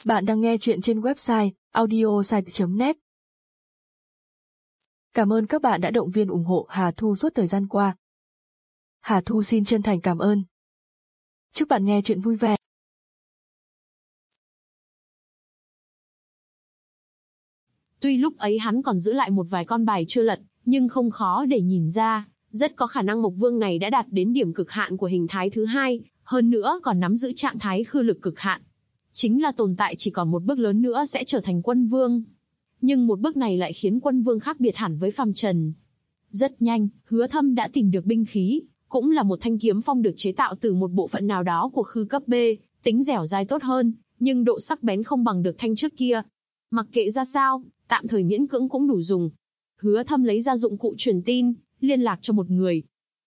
Bạn đang nghe chuyện trên website audiosite.net. Cảm ơn các bạn đã động viên ủng hộ Hà Thu suốt thời gian qua. Hà Thu xin chân thành cảm ơn. Chúc bạn nghe chuyện vui vẻ. Tuy lúc ấy hắn còn giữ lại một vài con bài chưa lật, nhưng không khó để nhìn ra, rất có khả năng Mộc Vương này đã đạt đến điểm cực hạn của hình thái thứ hai, hơn nữa còn nắm giữ trạng thái khư lực cực hạn. Chính là tồn tại chỉ còn một bước lớn nữa sẽ trở thành quân vương. Nhưng một bước này lại khiến quân vương khác biệt hẳn với phàm trần. Rất nhanh, Hứa Thâm đã tìm được binh khí, cũng là một thanh kiếm phong được chế tạo từ một bộ phận nào đó của khư cấp B, tính dẻo dai tốt hơn, nhưng độ sắc bén không bằng được thanh trước kia. Mặc kệ ra sao, tạm thời miễn cưỡng cũng đủ dùng. Hứa Thâm lấy ra dụng cụ truyền tin, liên lạc cho một người.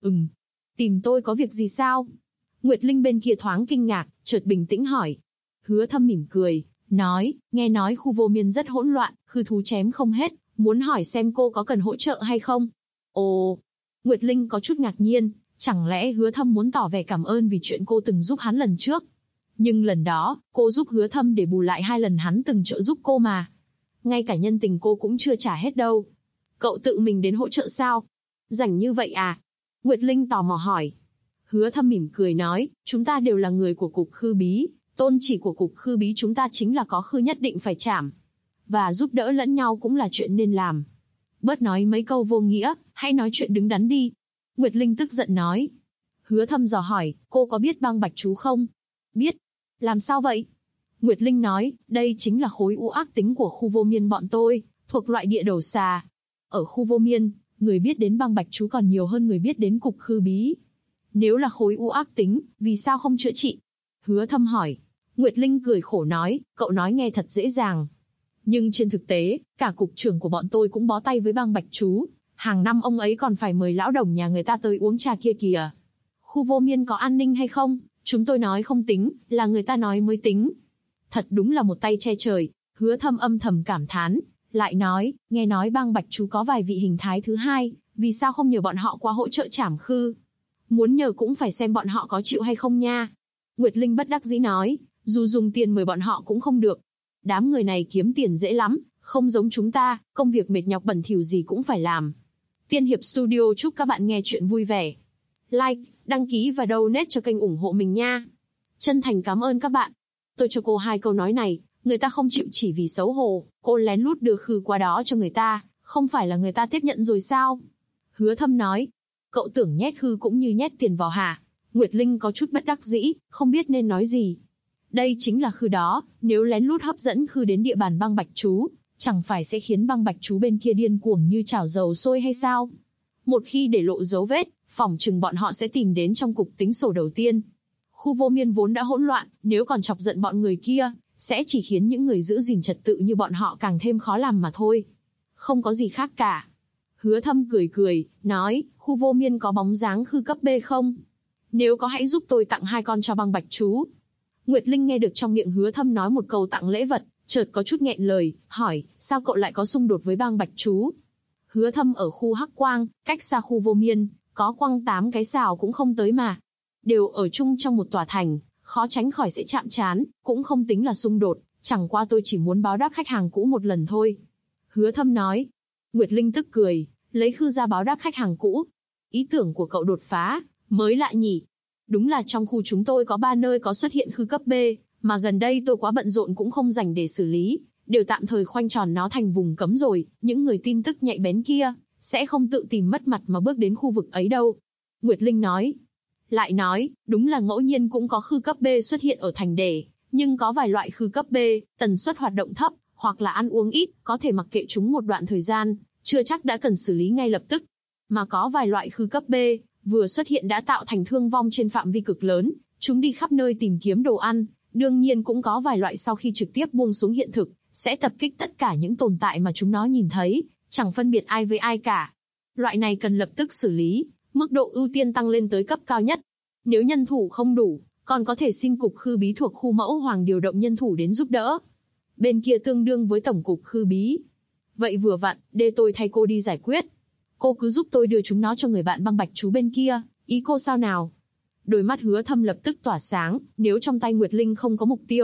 Tìm tôi có việc gì sao? Nguyệt Linh bên kia thoáng kinh ngạc, chợt bình tĩnh hỏi. Hứa Thâm mỉm cười, nói, nghe nói khu vô miên rất hỗn loạn, khư thú chém không hết, muốn hỏi xem cô có cần hỗ trợ hay không? Ồ, Nguyệt Linh có chút ngạc nhiên, chẳng lẽ Hứa Thâm muốn tỏ vẻ cảm ơn vì chuyện cô từng giúp hắn lần trước? Nhưng lần đó, cô giúp Hứa Thâm để bù lại 2 lần hắn từng trợ giúp cô mà. Ngay cả nhân tình cô cũng chưa trả hết đâu. Cậu tự mình đến hỗ trợ sao? Rảnh như vậy à? Nguyệt Linh tò mò hỏi. Hứa Thâm mỉm cười nói, chúng ta đều là người của cục khư bí, tôn chỉ của cục khư bí chúng ta chính là có khư nhất định phải trảm. Và giúp đỡ lẫn nhau cũng là chuyện nên làm. Bớt nói mấy câu vô nghĩa, hãy nói chuyện đứng đắn đi. Nguyệt Linh tức giận nói. Hứa Thâm dò hỏi, cô có biết băng bạch chú không? Biết. Làm sao vậy? Nguyệt Linh nói, đây chính là khối u ác tính của khu vô miên bọn tôi, thuộc loại địa đầu xà. Ở khu vô miên, người biết đến băng bạch chú còn nhiều hơn người biết đến cục khư bí. Nếu là khối u ác tính, vì sao không chữa trị? Hứa Thâm hỏi. Nguyệt Linh cười khổ nói, cậu nói nghe thật dễ dàng. Nhưng trên thực tế, cả cục trưởng của bọn tôi cũng bó tay với băng bạch chú. Hàng năm ông ấy còn phải mời lão đồng nhà người ta tới uống trà kia kìa. Khu vô miên có an ninh hay không? Chúng tôi nói không tính, là người ta nói mới tính. Thật đúng là một tay che trời. Hứa Thâm âm thầm cảm thán, lại nói, nghe nói băng bạch chú có vài vị hình thái thứ hai, vì sao không nhờ bọn họ qua hỗ trợ trảm khư? Muốn nhờ cũng phải xem bọn họ có chịu hay không nha. Nguyệt Linh bất đắc dĩ nói, dù dùng tiền mời bọn họ cũng không được. Đám người này kiếm tiền dễ lắm, không giống chúng ta, công việc mệt nhọc bẩn thỉu gì cũng phải làm. Tiên Hiệp Studio chúc các bạn nghe chuyện vui vẻ. Like, đăng ký và donate cho kênh ủng hộ mình nha. Chân thành cảm ơn các bạn. Tôi cho cô 2 câu nói này, người ta không chịu chỉ vì xấu hổ, cô lén lút đưa khư qua đó cho người ta, không phải là người ta tiếp nhận rồi sao? Hứa Thâm nói, cậu tưởng nhét khư cũng như nhét tiền vào hả? Nguyệt Linh có chút bất đắc dĩ, không biết nên nói gì. Đây chính là khư đó, nếu lén lút hấp dẫn khư đến địa bàn băng bạch chú, chẳng phải sẽ khiến băng bạch chú bên kia điên cuồng như chảo dầu sôi hay sao? Một khi để lộ dấu vết, phỏng chừng bọn họ sẽ tìm đến trong cục tính sổ đầu tiên. Khu vô miên vốn đã hỗn loạn, nếu còn chọc giận bọn người kia, sẽ chỉ khiến những người giữ gìn trật tự như bọn họ càng thêm khó làm mà thôi. Không có gì khác cả. Hứa Thâm cười, nói, khu vô miên có bóng dáng khư cấp B không? Nếu có hãy giúp tôi tặng 2 con cho băng bạch chú. Nguyệt Linh nghe được trong miệng Hứa Thâm nói một câu tặng lễ vật, chợt có chút nghẹn lời, hỏi, sao cậu lại có xung đột với băng bạch chú? Hứa Thâm ở khu Hắc Quang, cách xa khu vô miên, có quăng 8 cái sào cũng không tới mà. Đều ở chung trong một tòa thành, khó tránh khỏi sẽ chạm trán, cũng không tính là xung đột, chẳng qua tôi chỉ muốn báo đáp khách hàng cũ một lần thôi. Hứa Thâm nói. Nguyệt Linh tức cười, lấy khư ra báo đáp khách hàng cũ. Ý tưởng của cậu đột phá, mới lạ nhỉ. Đúng là trong khu chúng tôi có 3 nơi có xuất hiện khư cấp B, mà gần đây tôi quá bận rộn cũng không rảnh để xử lý, đều tạm thời khoanh tròn nó thành vùng cấm rồi, những người tin tức nhạy bén kia, sẽ không tự tìm mất mặt mà bước đến khu vực ấy đâu. Nguyệt Linh nói. Lại nói, đúng là ngẫu nhiên cũng có khư cấp B xuất hiện ở thành đề, nhưng có vài loại khư cấp B, tần suất hoạt động thấp, hoặc là ăn uống ít, có thể mặc kệ chúng một đoạn thời gian, chưa chắc đã cần xử lý ngay lập tức. Mà có vài loại khư cấp B, vừa xuất hiện đã tạo thành thương vong trên phạm vi cực lớn, chúng đi khắp nơi tìm kiếm đồ ăn, đương nhiên cũng có vài loại sau khi trực tiếp buông xuống hiện thực, sẽ tập kích tất cả những tồn tại mà chúng nó nhìn thấy, chẳng phân biệt ai với ai cả. Loại này cần lập tức xử lý, mức độ ưu tiên tăng lên tới cấp cao nhất. Nếu nhân thủ không đủ, còn có thể xin cục khư bí thuộc khu Mẫu Hoàng điều động nhân thủ đến giúp đỡ. Bên kia tương đương với tổng cục khư bí. Vậy vừa vặn, để tôi thay cô đi giải quyết. Cô cứ giúp tôi đưa chúng nó cho người bạn băng bạch chú bên kia, ý cô sao nào? Đôi mắt Hứa Thâm lập tức tỏa sáng, nếu trong tay Nguyệt Linh không có mục tiêu,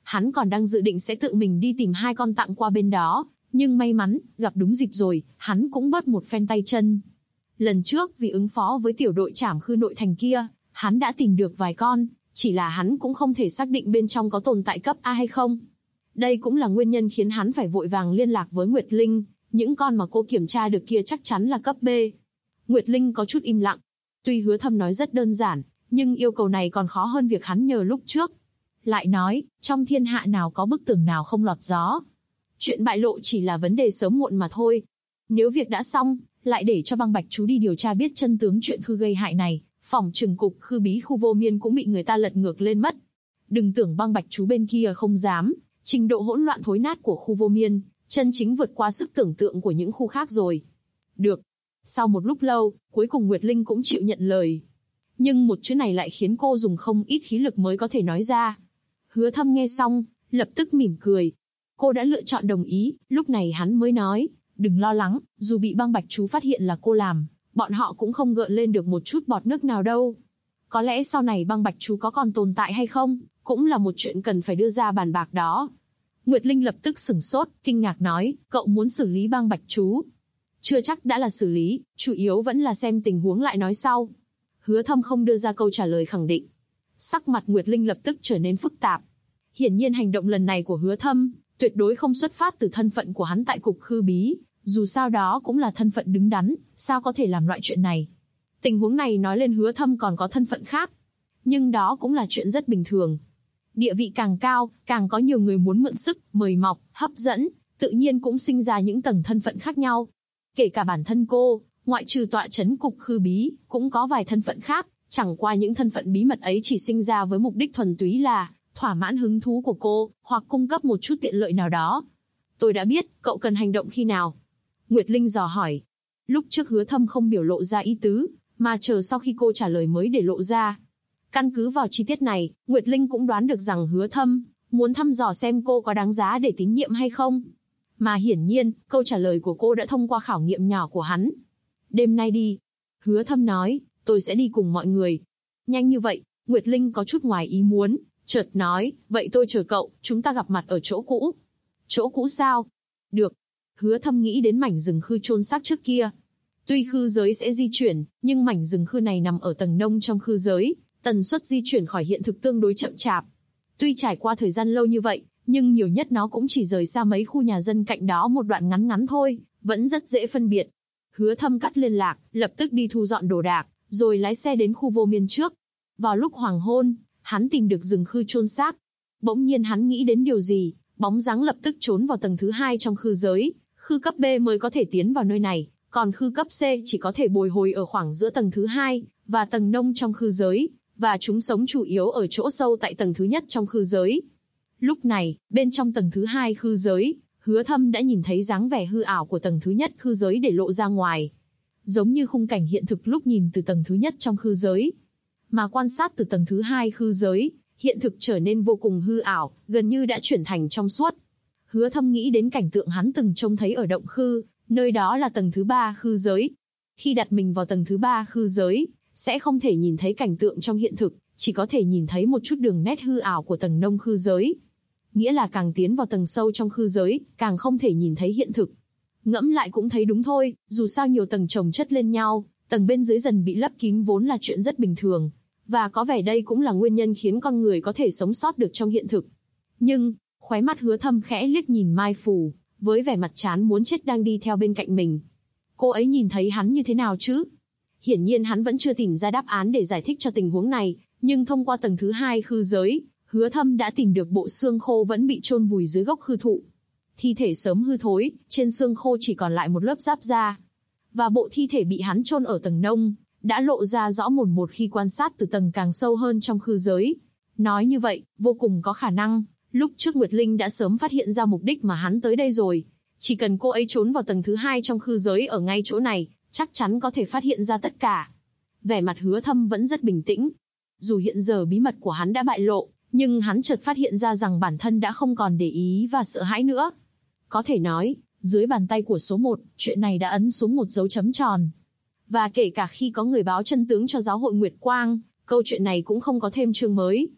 Hắn còn đang dự định sẽ tự mình đi tìm hai con tặng qua bên đó, nhưng may mắn, gặp đúng dịp rồi, hắn cũng bớt một phen tay chân. Lần trước vì ứng phó với tiểu đội trảm khư nội thành kia, hắn đã tìm được vài con, chỉ là hắn cũng không thể xác định bên trong có tồn tại cấp A hay không. Đây cũng là nguyên nhân khiến hắn phải vội vàng liên lạc với Nguyệt Linh, những con mà cô kiểm tra được kia chắc chắn là cấp B. Nguyệt Linh có chút im lặng. Tuy Hứa Thâm nói rất đơn giản, nhưng yêu cầu này còn khó hơn việc hắn nhờ lúc trước. Lại nói, trong thiên hạ nào có bức tường nào không lọt gió. Chuyện bại lộ chỉ là vấn đề sớm muộn mà thôi. Nếu việc đã xong, lại để cho Băng Bạch Chú đi điều tra biết chân tướng chuyện khư gây hại này, phỏng chừng cục khư bí khu vô miên cũng bị người ta lật ngược lên mất. Đừng tưởng Băng Bạch Chú bên kia không dám, trình độ hỗn loạn thối nát của khu vô miên, chân chính vượt qua sức tưởng tượng của những khu khác rồi. Được. Sau một lúc lâu, cuối cùng Nguyệt Linh cũng chịu nhận lời. Nhưng một chữ này lại khiến cô dùng không ít khí lực mới có thể nói ra. Hứa Thâm nghe xong, lập tức mỉm cười. Cô đã lựa chọn đồng ý, lúc này hắn mới nói, đừng lo lắng, dù bị Băng Bạch Chú phát hiện là cô làm, bọn họ cũng không gợn lên được một chút bọt nước nào đâu. Có lẽ sau này Băng Bạch Chú có còn tồn tại hay không, cũng là một chuyện cần phải đưa ra bàn bạc đó. Nguyệt Linh lập tức sửng sốt, kinh ngạc nói, cậu muốn xử lý Băng Bạch Chú. Chưa chắc đã là xử lý, chủ yếu vẫn là xem tình huống lại nói sau. Hứa Thâm không đưa ra câu trả lời khẳng định. Sắc mặt Nguyệt Linh lập tức trở nên phức tạp. Hiển nhiên hành động lần này của Hứa Thâm, tuyệt đối không xuất phát từ thân phận của hắn tại cục khư bí, dù sao đó cũng là thân phận đứng đắn, sao có thể làm loại chuyện này. Tình huống này nói lên Hứa Thâm còn có thân phận khác, nhưng đó cũng là chuyện rất bình thường. Địa vị càng cao, càng có nhiều người muốn mượn sức, mời mọc, hấp dẫn, tự nhiên cũng sinh ra những tầng thân phận khác nhau. Kể cả bản thân cô, ngoại trừ tọa chấn cục khư bí, cũng có vài thân phận khác, chẳng qua những thân phận bí mật ấy chỉ sinh ra với mục đích thuần túy là thỏa mãn hứng thú của cô, hoặc cung cấp một chút tiện lợi nào đó. Tôi đã biết, cậu cần hành động khi nào? Nguyệt Linh dò hỏi. Lúc trước Hứa Thâm không biểu lộ ra ý tứ, mà chờ sau khi cô trả lời mới để lộ ra. Căn cứ vào chi tiết này, Nguyệt Linh cũng đoán được rằng Hứa Thâm muốn thăm dò xem cô có đáng giá để tín nhiệm hay không. Mà hiển nhiên, câu trả lời của cô đã thông qua khảo nghiệm nhỏ của hắn. Đêm nay đi. Hứa Thâm nói, tôi sẽ đi cùng mọi người. Nhanh như vậy, Nguyệt Linh có chút ngoài ý muốn, chợt nói, vậy tôi chờ cậu, chúng ta gặp mặt ở chỗ cũ. Chỗ cũ sao? Được. Hứa Thâm nghĩ đến mảnh rừng khư chôn xác trước kia. Tuy khư giới sẽ di chuyển, nhưng mảnh rừng khư này nằm ở tầng nông trong khư giới, tần suất di chuyển khỏi hiện thực tương đối chậm chạp. Tuy trải qua thời gian lâu như vậy, nhưng nhiều nhất nó cũng chỉ rời xa mấy khu nhà dân cạnh đó một đoạn ngắn ngắn thôi, vẫn rất dễ phân biệt. Hứa Thâm cắt liên lạc, lập tức đi thu dọn đồ đạc, rồi lái xe đến khu vô miên trước. Vào lúc hoàng hôn, hắn tìm được rừng khư chôn xác. Bỗng nhiên hắn nghĩ đến điều gì, bóng dáng lập tức trốn vào tầng thứ 2 trong khư giới. Khư cấp B mới có thể tiến vào nơi này, còn khư cấp C chỉ có thể bồi hồi ở khoảng giữa tầng thứ 2 và tầng nông trong khư giới, và chúng sống chủ yếu ở chỗ sâu tại tầng thứ nhất trong khư giới. Lúc này, bên trong tầng thứ 2 khư giới, Hứa Thâm đã nhìn thấy dáng vẻ hư ảo của tầng thứ nhất khư giới để lộ ra ngoài. Giống như khung cảnh hiện thực lúc nhìn từ tầng thứ nhất trong khư giới. Mà quan sát từ tầng thứ 2 khư giới, hiện thực trở nên vô cùng hư ảo, gần như đã chuyển thành trong suốt. Hứa Thâm nghĩ đến cảnh tượng hắn từng trông thấy ở động khư, nơi đó là tầng thứ 3 khư giới. Khi đặt mình vào tầng thứ 3 khư giới, sẽ không thể nhìn thấy cảnh tượng trong hiện thực, chỉ có thể nhìn thấy một chút đường nét hư ảo của tầng nông khư giới. Nghĩa là càng tiến vào tầng sâu trong khư giới, càng không thể nhìn thấy hiện thực. Ngẫm lại cũng thấy đúng thôi, dù sao nhiều tầng chồng chất lên nhau, tầng bên dưới dần bị lấp kín vốn là chuyện rất bình thường. Và có vẻ đây cũng là nguyên nhân khiến con người có thể sống sót được trong hiện thực. Nhưng, khóe mắt Hứa Thâm khẽ liếc nhìn Mai Phù, với vẻ mặt chán muốn chết đang đi theo bên cạnh mình. Cô ấy nhìn thấy hắn như thế nào chứ? Hiển nhiên hắn vẫn chưa tìm ra đáp án để giải thích cho tình huống này, nhưng thông qua tầng thứ 2 khư giới, Hứa Thâm đã tìm được bộ xương khô vẫn bị chôn vùi dưới gốc khư thụ. Thi thể sớm hư thối, trên xương khô chỉ còn lại một lớp giáp da. Và bộ thi thể bị hắn chôn ở tầng nông, đã lộ ra rõ mồn một khi quan sát từ tầng càng sâu hơn trong khư giới. Nói như vậy, vô cùng có khả năng, lúc trước Nguyệt Linh đã sớm phát hiện ra mục đích mà hắn tới đây rồi. Chỉ cần cô ấy trốn vào tầng thứ 2 trong khư giới ở ngay chỗ này, chắc chắn có thể phát hiện ra tất cả. Vẻ mặt Hứa Thâm vẫn rất bình tĩnh. Dù hiện giờ bí mật của hắn đã bại lộ, nhưng hắn chợt phát hiện ra rằng bản thân đã không còn để ý và sợ hãi nữa. Có thể nói, dưới bàn tay của số 1, chuyện này đã ấn xuống một dấu chấm tròn. Và kể cả khi có người báo chân tướng cho giáo hội Nguyệt Quang, câu chuyện này cũng không có thêm chương mới.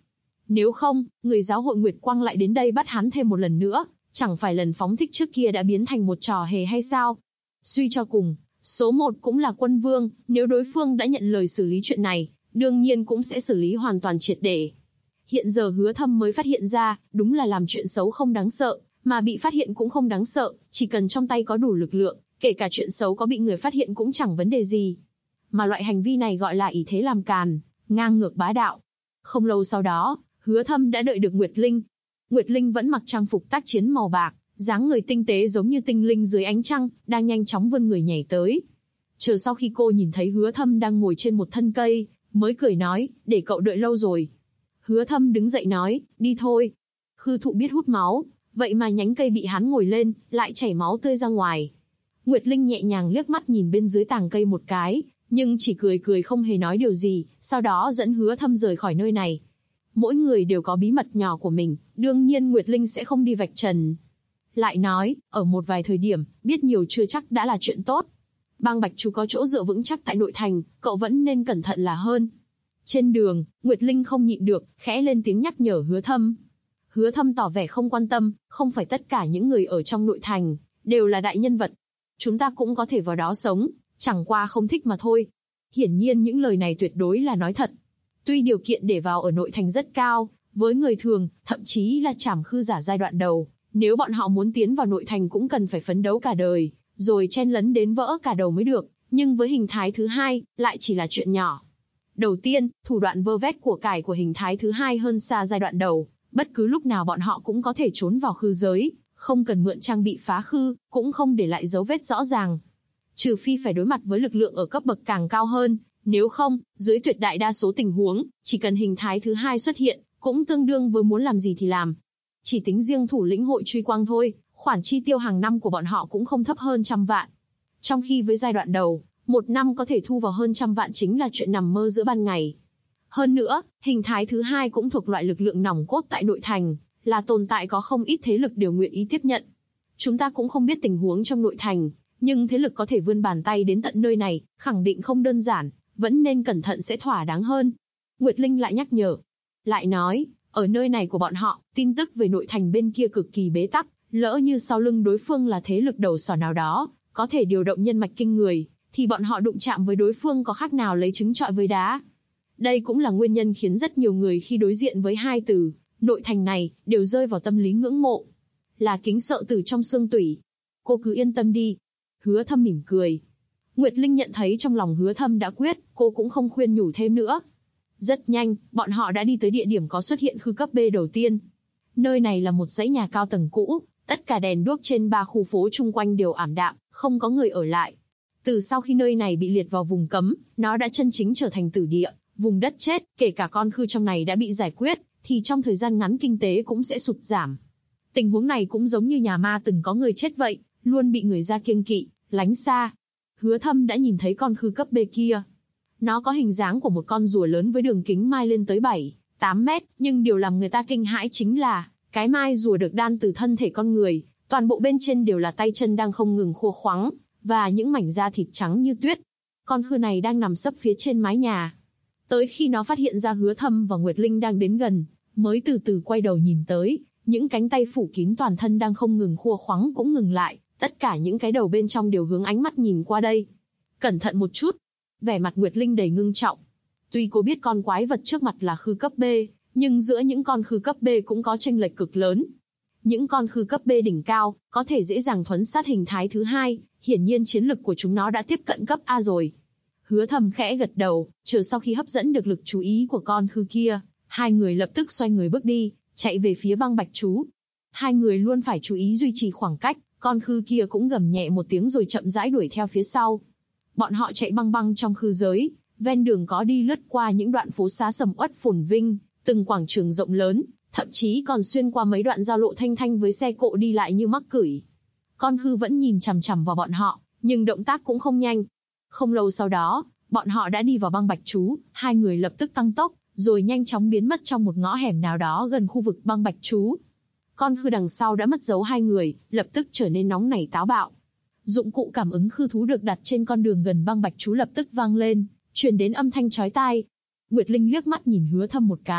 Nếu không, người giáo hội Nguyệt Quang lại đến đây bắt hắn thêm một lần nữa, chẳng phải lần phóng thích trước kia đã biến thành một trò hề hay sao? Suy cho cùng, số 1 cũng là quân vương, nếu đối phương đã nhận lời xử lý chuyện này, đương nhiên cũng sẽ xử lý hoàn toàn triệt để. Hiện giờ Hứa Thâm mới phát hiện ra, đúng là làm chuyện xấu không đáng sợ, mà bị phát hiện cũng không đáng sợ, chỉ cần trong tay có đủ lực lượng, kể cả chuyện xấu có bị người phát hiện cũng chẳng vấn đề gì. Mà loại hành vi này gọi là ỷ thế làm càn, ngang ngược bá đạo. Không lâu sau đó, Hứa Thâm đã đợi được Nguyệt Linh. Nguyệt Linh vẫn mặc trang phục tác chiến màu bạc, dáng người tinh tế giống như tinh linh dưới ánh trăng, đang nhanh chóng vươn người nhảy tới. Chờ sau khi cô nhìn thấy Hứa Thâm đang ngồi trên một thân cây, mới cười nói, để cậu đợi lâu rồi. Hứa Thâm đứng dậy nói, đi thôi. Khư thụ biết hút máu, vậy mà nhánh cây bị hắn ngồi lên, lại chảy máu tươi ra ngoài. Nguyệt Linh nhẹ nhàng liếc mắt nhìn bên dưới tàng cây một cái, nhưng chỉ cười cười không hề nói điều gì, sau đó dẫn Hứa Thâm rời khỏi nơi này. Mỗi người đều có bí mật nhỏ của mình, đương nhiên Nguyệt Linh sẽ không đi vạch trần. Lại nói, ở một vài thời điểm, biết nhiều chưa chắc đã là chuyện tốt. Bang Bạch Chú có chỗ dựa vững chắc tại nội thành, cậu vẫn nên cẩn thận là hơn. Trên đường, Nguyệt Linh không nhịn được, khẽ lên tiếng nhắc nhở Hứa Thâm. Hứa Thâm tỏ vẻ không quan tâm, không phải tất cả những người ở trong nội thành đều là đại nhân vật. Chúng ta cũng có thể vào đó sống, chẳng qua không thích mà thôi. Hiển nhiên những lời này tuyệt đối là nói thật. Tuy điều kiện để vào ở nội thành rất cao, với người thường, thậm chí là trảm khư giả giai đoạn đầu, nếu bọn họ muốn tiến vào nội thành cũng cần phải phấn đấu cả đời, rồi chen lấn đến vỡ cả đầu mới được, nhưng với hình thái thứ hai, lại chỉ là chuyện nhỏ. Đầu tiên, thủ đoạn vơ vét của cải của hình thái thứ hai hơn xa giai đoạn đầu, bất cứ lúc nào bọn họ cũng có thể trốn vào khư giới, không cần mượn trang bị phá khư, cũng không để lại dấu vết rõ ràng. Trừ phi phải đối mặt với lực lượng ở cấp bậc càng cao hơn, nếu không, dưới tuyệt đại đa số tình huống, chỉ cần hình thái thứ hai xuất hiện, cũng tương đương với muốn làm gì thì làm. Chỉ tính riêng thủ lĩnh hội truy quang thôi, khoản chi tiêu hàng năm của bọn họ cũng không thấp hơn 100 vạn. Trong khi với giai đoạn đầu, một năm có thể thu vào hơn 100 vạn chính là chuyện nằm mơ giữa ban ngày. Hơn nữa, hình thái thứ hai cũng thuộc loại lực lượng nòng cốt tại nội thành, là tồn tại có không ít thế lực đều nguyện ý tiếp nhận. Chúng ta cũng không biết tình huống trong nội thành, nhưng thế lực có thể vươn bàn tay đến tận nơi này, khẳng định không đơn giản, vẫn nên cẩn thận sẽ thỏa đáng hơn. Nguyệt Linh lại nhắc nhở. Lại nói, ở nơi này của bọn họ, tin tức về nội thành bên kia cực kỳ bế tắc, lỡ như sau lưng đối phương là thế lực đầu sỏ nào đó, có thể điều động nhân mạch kinh người, thì bọn họ đụng chạm với đối phương có khác nào lấy trứng trọi với đá. Đây cũng là nguyên nhân khiến rất nhiều người khi đối diện với hai từ nội thành này, đều rơi vào tâm lý ngưỡng mộ. Là kính sợ từ trong xương tủy. Cô cứ yên tâm đi. Hứa Thâm mỉm cười. Nguyệt Linh nhận thấy trong lòng Hứa Thâm đã quyết, cô cũng không khuyên nhủ thêm nữa. Rất nhanh, bọn họ đã đi tới địa điểm có xuất hiện khư cấp B đầu tiên. Nơi này là một dãy nhà cao tầng cũ, tất cả đèn đuốc trên 3 khu phố chung quanh đều ảm đạm, không có người ở lại. Từ sau khi nơi này bị liệt vào vùng cấm, nó đã chân chính trở thành tử địa, vùng đất chết, kể cả con khư trong này đã bị giải quyết, thì trong thời gian ngắn kinh tế cũng sẽ sụt giảm. Tình huống này cũng giống như nhà ma từng có người chết vậy, luôn bị người ra kiêng kỵ, lánh xa. Hứa Thâm đã nhìn thấy con khư cấp B kia. Nó có hình dáng của một con rùa lớn với đường kính mai lên tới 7-8 mét, nhưng điều làm người ta kinh hãi chính là, cái mai rùa được đan từ thân thể con người, toàn bộ bên trên đều là tay chân đang không ngừng khô khoắng, và những mảnh da thịt trắng như tuyết. Con khư này đang nằm sấp phía trên mái nhà. Tới khi nó phát hiện ra Hứa Thâm và Nguyệt Linh đang đến gần, mới từ từ quay đầu nhìn tới, những cánh tay phủ kín toàn thân đang không ngừng khô khoắng cũng ngừng lại, tất cả những cái đầu bên trong đều hướng ánh mắt nhìn qua đây. Cẩn thận một chút. Vẻ mặt Nguyệt Linh đầy ngưng trọng. Tuy cô biết con quái vật trước mặt là khư cấp B, nhưng giữa những con khư cấp B cũng có chênh lệch cực lớn. Những con khư cấp B đỉnh cao, có thể dễ dàng thuấn sát hình thái thứ hai, hiển nhiên chiến lực của chúng nó đã tiếp cận cấp A rồi. Hứa Thâm khẽ gật đầu, chờ sau khi hấp dẫn được lực chú ý của con khư kia, hai người lập tức xoay người bước đi, chạy về phía băng bạch chú. Hai người luôn phải chú ý duy trì khoảng cách, con khư kia cũng gầm nhẹ một tiếng rồi chậm rãi đuổi theo phía sau. Bọn họ chạy băng băng trong khư giới, ven đường có đi lướt qua những đoạn phố xá sầm uất phồn vinh, từng quảng trường rộng lớn, thậm chí còn xuyên qua mấy đoạn giao lộ thanh thanh với xe cộ đi lại như mắc cửi. Con khư vẫn nhìn chằm chằm vào bọn họ, nhưng động tác cũng không nhanh. Không lâu sau đó, bọn họ đã đi vào băng bạch chú, hai người lập tức tăng tốc, rồi nhanh chóng biến mất trong một ngõ hẻm nào đó gần khu vực băng bạch chú. Con khư đằng sau đã mất dấu hai người, lập tức trở nên nóng nảy táo bạo. Dụng cụ cảm ứng khư thú được đặt trên con đường gần băng bạch chú lập tức vang lên, truyền đến âm thanh chói tai. Nguyệt Linh liếc mắt nhìn Hứa Thâm một cái,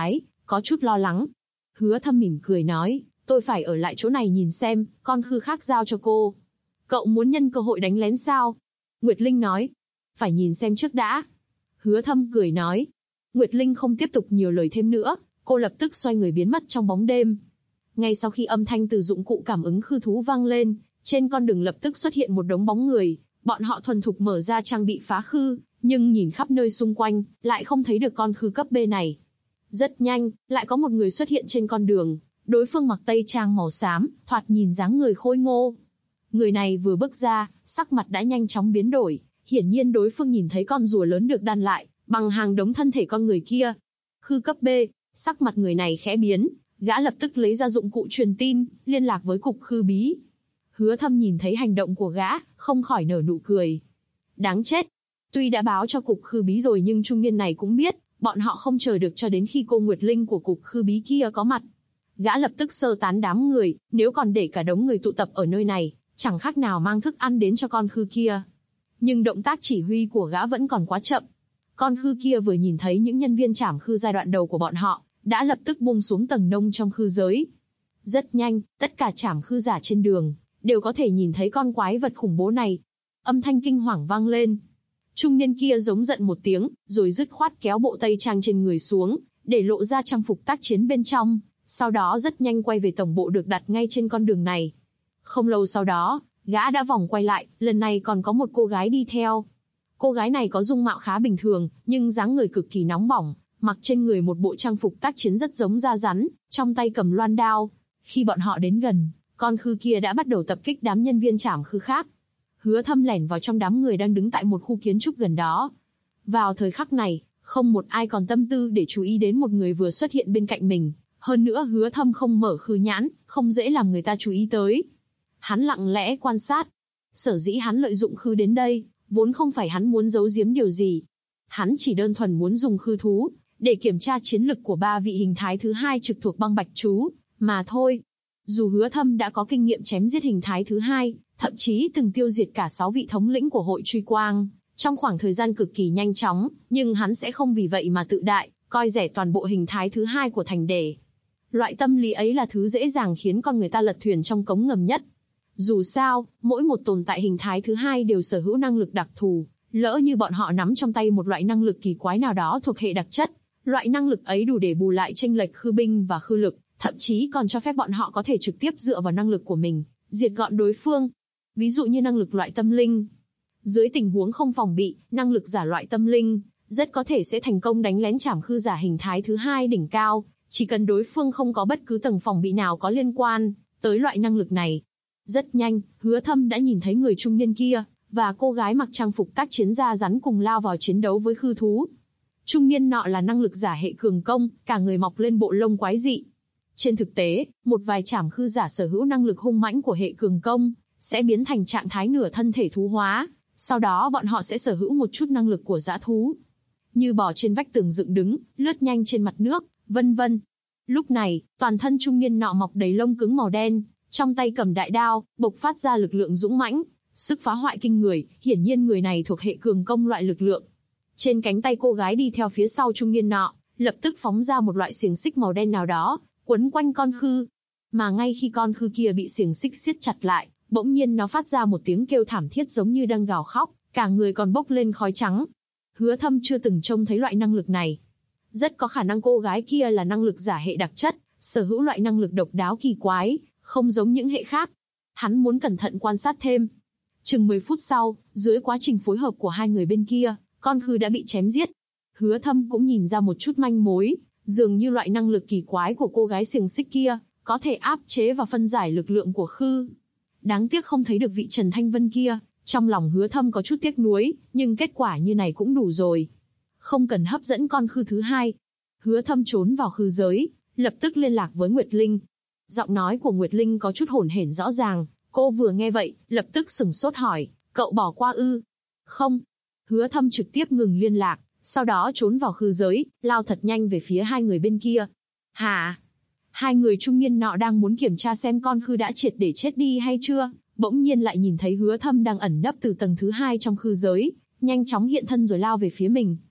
có chút lo lắng. Hứa Thâm mỉm cười nói, tôi phải ở lại chỗ này nhìn xem, con khư khác giao cho cô. Cậu muốn nhân cơ hội đánh lén sao? Nguyệt Linh nói, phải nhìn xem trước đã. Hứa Thâm cười nói. Nguyệt Linh không tiếp tục nhiều lời thêm nữa, cô lập tức xoay người biến mất trong bóng đêm. Ngay sau khi âm thanh từ dụng cụ cảm ứng khư thú vang lên, trên con đường lập tức xuất hiện một đống bóng người, bọn họ thuần thục mở ra trang bị phá khư, nhưng nhìn khắp nơi xung quanh, lại không thấy được con khư cấp B này. Rất nhanh, lại có một người xuất hiện trên con đường, đối phương mặc tây trang màu xám, thoạt nhìn dáng người khôi ngô. Người này vừa bước ra, sắc mặt đã nhanh chóng biến đổi, hiển nhiên đối phương nhìn thấy con rùa lớn được đan lại, bằng hàng đống thân thể con người kia. Khư cấp B, sắc mặt người này khẽ biến, gã lập tức lấy ra dụng cụ truyền tin, liên lạc với cục khư bí. Hứa Thâm nhìn thấy hành động của gã, không khỏi nở nụ cười. Đáng chết! Tuy đã báo cho cục khư bí rồi nhưng trung niên này cũng biết, bọn họ không chờ được cho đến khi cô Nguyệt Linh của cục khư bí kia có mặt. Gã lập tức sơ tán đám người, nếu còn để cả đống người tụ tập ở nơi này, chẳng khác nào mang thức ăn đến cho con khư kia. Nhưng động tác chỉ huy của gã vẫn còn quá chậm. Con khư kia vừa nhìn thấy những nhân viên trảm khư giai đoạn đầu của bọn họ, đã lập tức buông xuống tầng nông trong khư giới. Rất nhanh, tất cả trảm khư giả trên đường đều có thể nhìn thấy con quái vật khủng bố này. Âm thanh kinh hoàng vang lên. Trung niên kia giống giận một tiếng, rồi dứt khoát kéo bộ tây trang trên người xuống, để lộ ra trang phục tác chiến bên trong, sau đó rất nhanh quay về tổng bộ được đặt ngay trên con đường này. Không lâu sau đó, gã đã vòng quay lại, lần này còn có một cô gái đi theo. Cô gái này có dung mạo khá bình thường, nhưng dáng người cực kỳ nóng bỏng, mặc trên người một bộ trang phục tác chiến rất giống da rắn, trong tay cầm loan đao. Khi bọn họ đến gần, con khư kia đã bắt đầu tập kích đám nhân viên trảm khư khác. Hứa Thâm lẻn vào trong đám người đang đứng tại một khu kiến trúc gần đó. Vào thời khắc này, không một ai còn tâm tư để chú ý đến một người vừa xuất hiện bên cạnh mình. Hơn nữa Hứa Thâm không mở khư nhãn, không dễ làm người ta chú ý tới. Hắn lặng lẽ quan sát. Sở dĩ hắn lợi dụng khư đến đây, vốn không phải hắn muốn giấu giếm điều gì. Hắn chỉ đơn thuần muốn dùng khư thú, để kiểm tra chiến lực của 3 vị hình thái thứ 2 trực thuộc băng bạch chú, mà thôi. Dù Hứa Thâm đã có kinh nghiệm chém giết hình thái thứ 2, thậm chí từng tiêu diệt cả 6 vị thống lĩnh của hội truy quang, trong khoảng thời gian cực kỳ nhanh chóng, nhưng hắn sẽ không vì vậy mà tự đại, coi rẻ toàn bộ hình thái thứ 2 của thành đề. Loại tâm lý ấy là thứ dễ dàng khiến con người ta lật thuyền trong cống ngầm nhất. Dù sao, mỗi một tồn tại hình thái thứ 2 đều sở hữu năng lực đặc thù, lỡ như bọn họ nắm trong tay một loại năng lực kỳ quái nào đó thuộc hệ đặc chất, loại năng lực ấy đủ để bù lại chênh lệch khư binh và khư lực, thậm chí còn cho phép bọn họ có thể trực tiếp dựa vào năng lực của mình, diệt gọn đối phương. Ví dụ như năng lực loại tâm linh. Dưới tình huống không phòng bị, năng lực giả loại tâm linh rất có thể sẽ thành công đánh lén trảm khư giả hình thái thứ 2 đỉnh cao, chỉ cần đối phương không có bất cứ tầng phòng bị nào có liên quan tới loại năng lực này. Rất nhanh, Hứa Thâm đã nhìn thấy người trung niên kia và cô gái mặc trang phục tác chiến da rắn cùng lao vào chiến đấu với khư thú. Trung niên nọ là năng lực giả hệ cường công, cả người mọc lên bộ lông quái dị. Trên thực tế, một vài trảm khư giả sở hữu năng lực hung mãnh của hệ cường công sẽ biến thành trạng thái nửa thân thể thú hóa, sau đó bọn họ sẽ sở hữu một chút năng lực của dã thú, như bò trên vách tường dựng đứng, lướt nhanh trên mặt nước, vân vân. Lúc này, toàn thân trung niên nọ mọc đầy lông cứng màu đen, trong tay cầm đại đao, bộc phát ra lực lượng dũng mãnh, sức phá hoại kinh người, hiển nhiên người này thuộc hệ cường công loại lực lượng. Trên cánh tay cô gái đi theo phía sau trung niên nọ, lập tức phóng ra một loại xiềng xích màu đen nào đó, quấn quanh con khư. Mà ngay khi con khư kia bị xiềng xích siết chặt lại, bỗng nhiên nó phát ra một tiếng kêu thảm thiết giống như đang gào khóc, cả người còn bốc lên khói trắng. Hứa Thâm chưa từng trông thấy loại năng lực này. Rất có khả năng cô gái kia là năng lực giả hệ đặc chất, sở hữu loại năng lực độc đáo kỳ quái, không giống những hệ khác. Hắn muốn cẩn thận quan sát thêm. Chừng 10 phút sau, dưới quá trình phối hợp của hai người bên kia, con khư đã bị chém giết. Hứa Thâm cũng nhìn ra một chút manh mối, dường như loại năng lực kỳ quái của cô gái xiềng xích kia có thể áp chế và phân giải lực lượng của khư. Đáng tiếc không thấy được vị Trần Thanh Vân kia, trong lòng Hứa Thâm có chút tiếc nuối, nhưng kết quả như này cũng đủ rồi. Không cần hấp dẫn con khư thứ 2. Hứa Thâm trốn vào khư giới, lập tức liên lạc với Nguyệt Linh. Giọng nói của Nguyệt Linh có chút hổn hển rõ ràng, cô vừa nghe vậy, lập tức sửng sốt hỏi, cậu bỏ qua ư? Không. Hứa Thâm trực tiếp ngừng liên lạc, sau đó trốn vào khư giới, lao thật nhanh về phía hai người bên kia. Hả? Hai người trung niên nọ đang muốn kiểm tra xem con khư đã triệt để chết đi hay chưa, bỗng nhiên lại nhìn thấy Hứa Thâm đang ẩn nấp từ tầng thứ 2 trong khư giới, nhanh chóng hiện thân rồi lao về phía mình.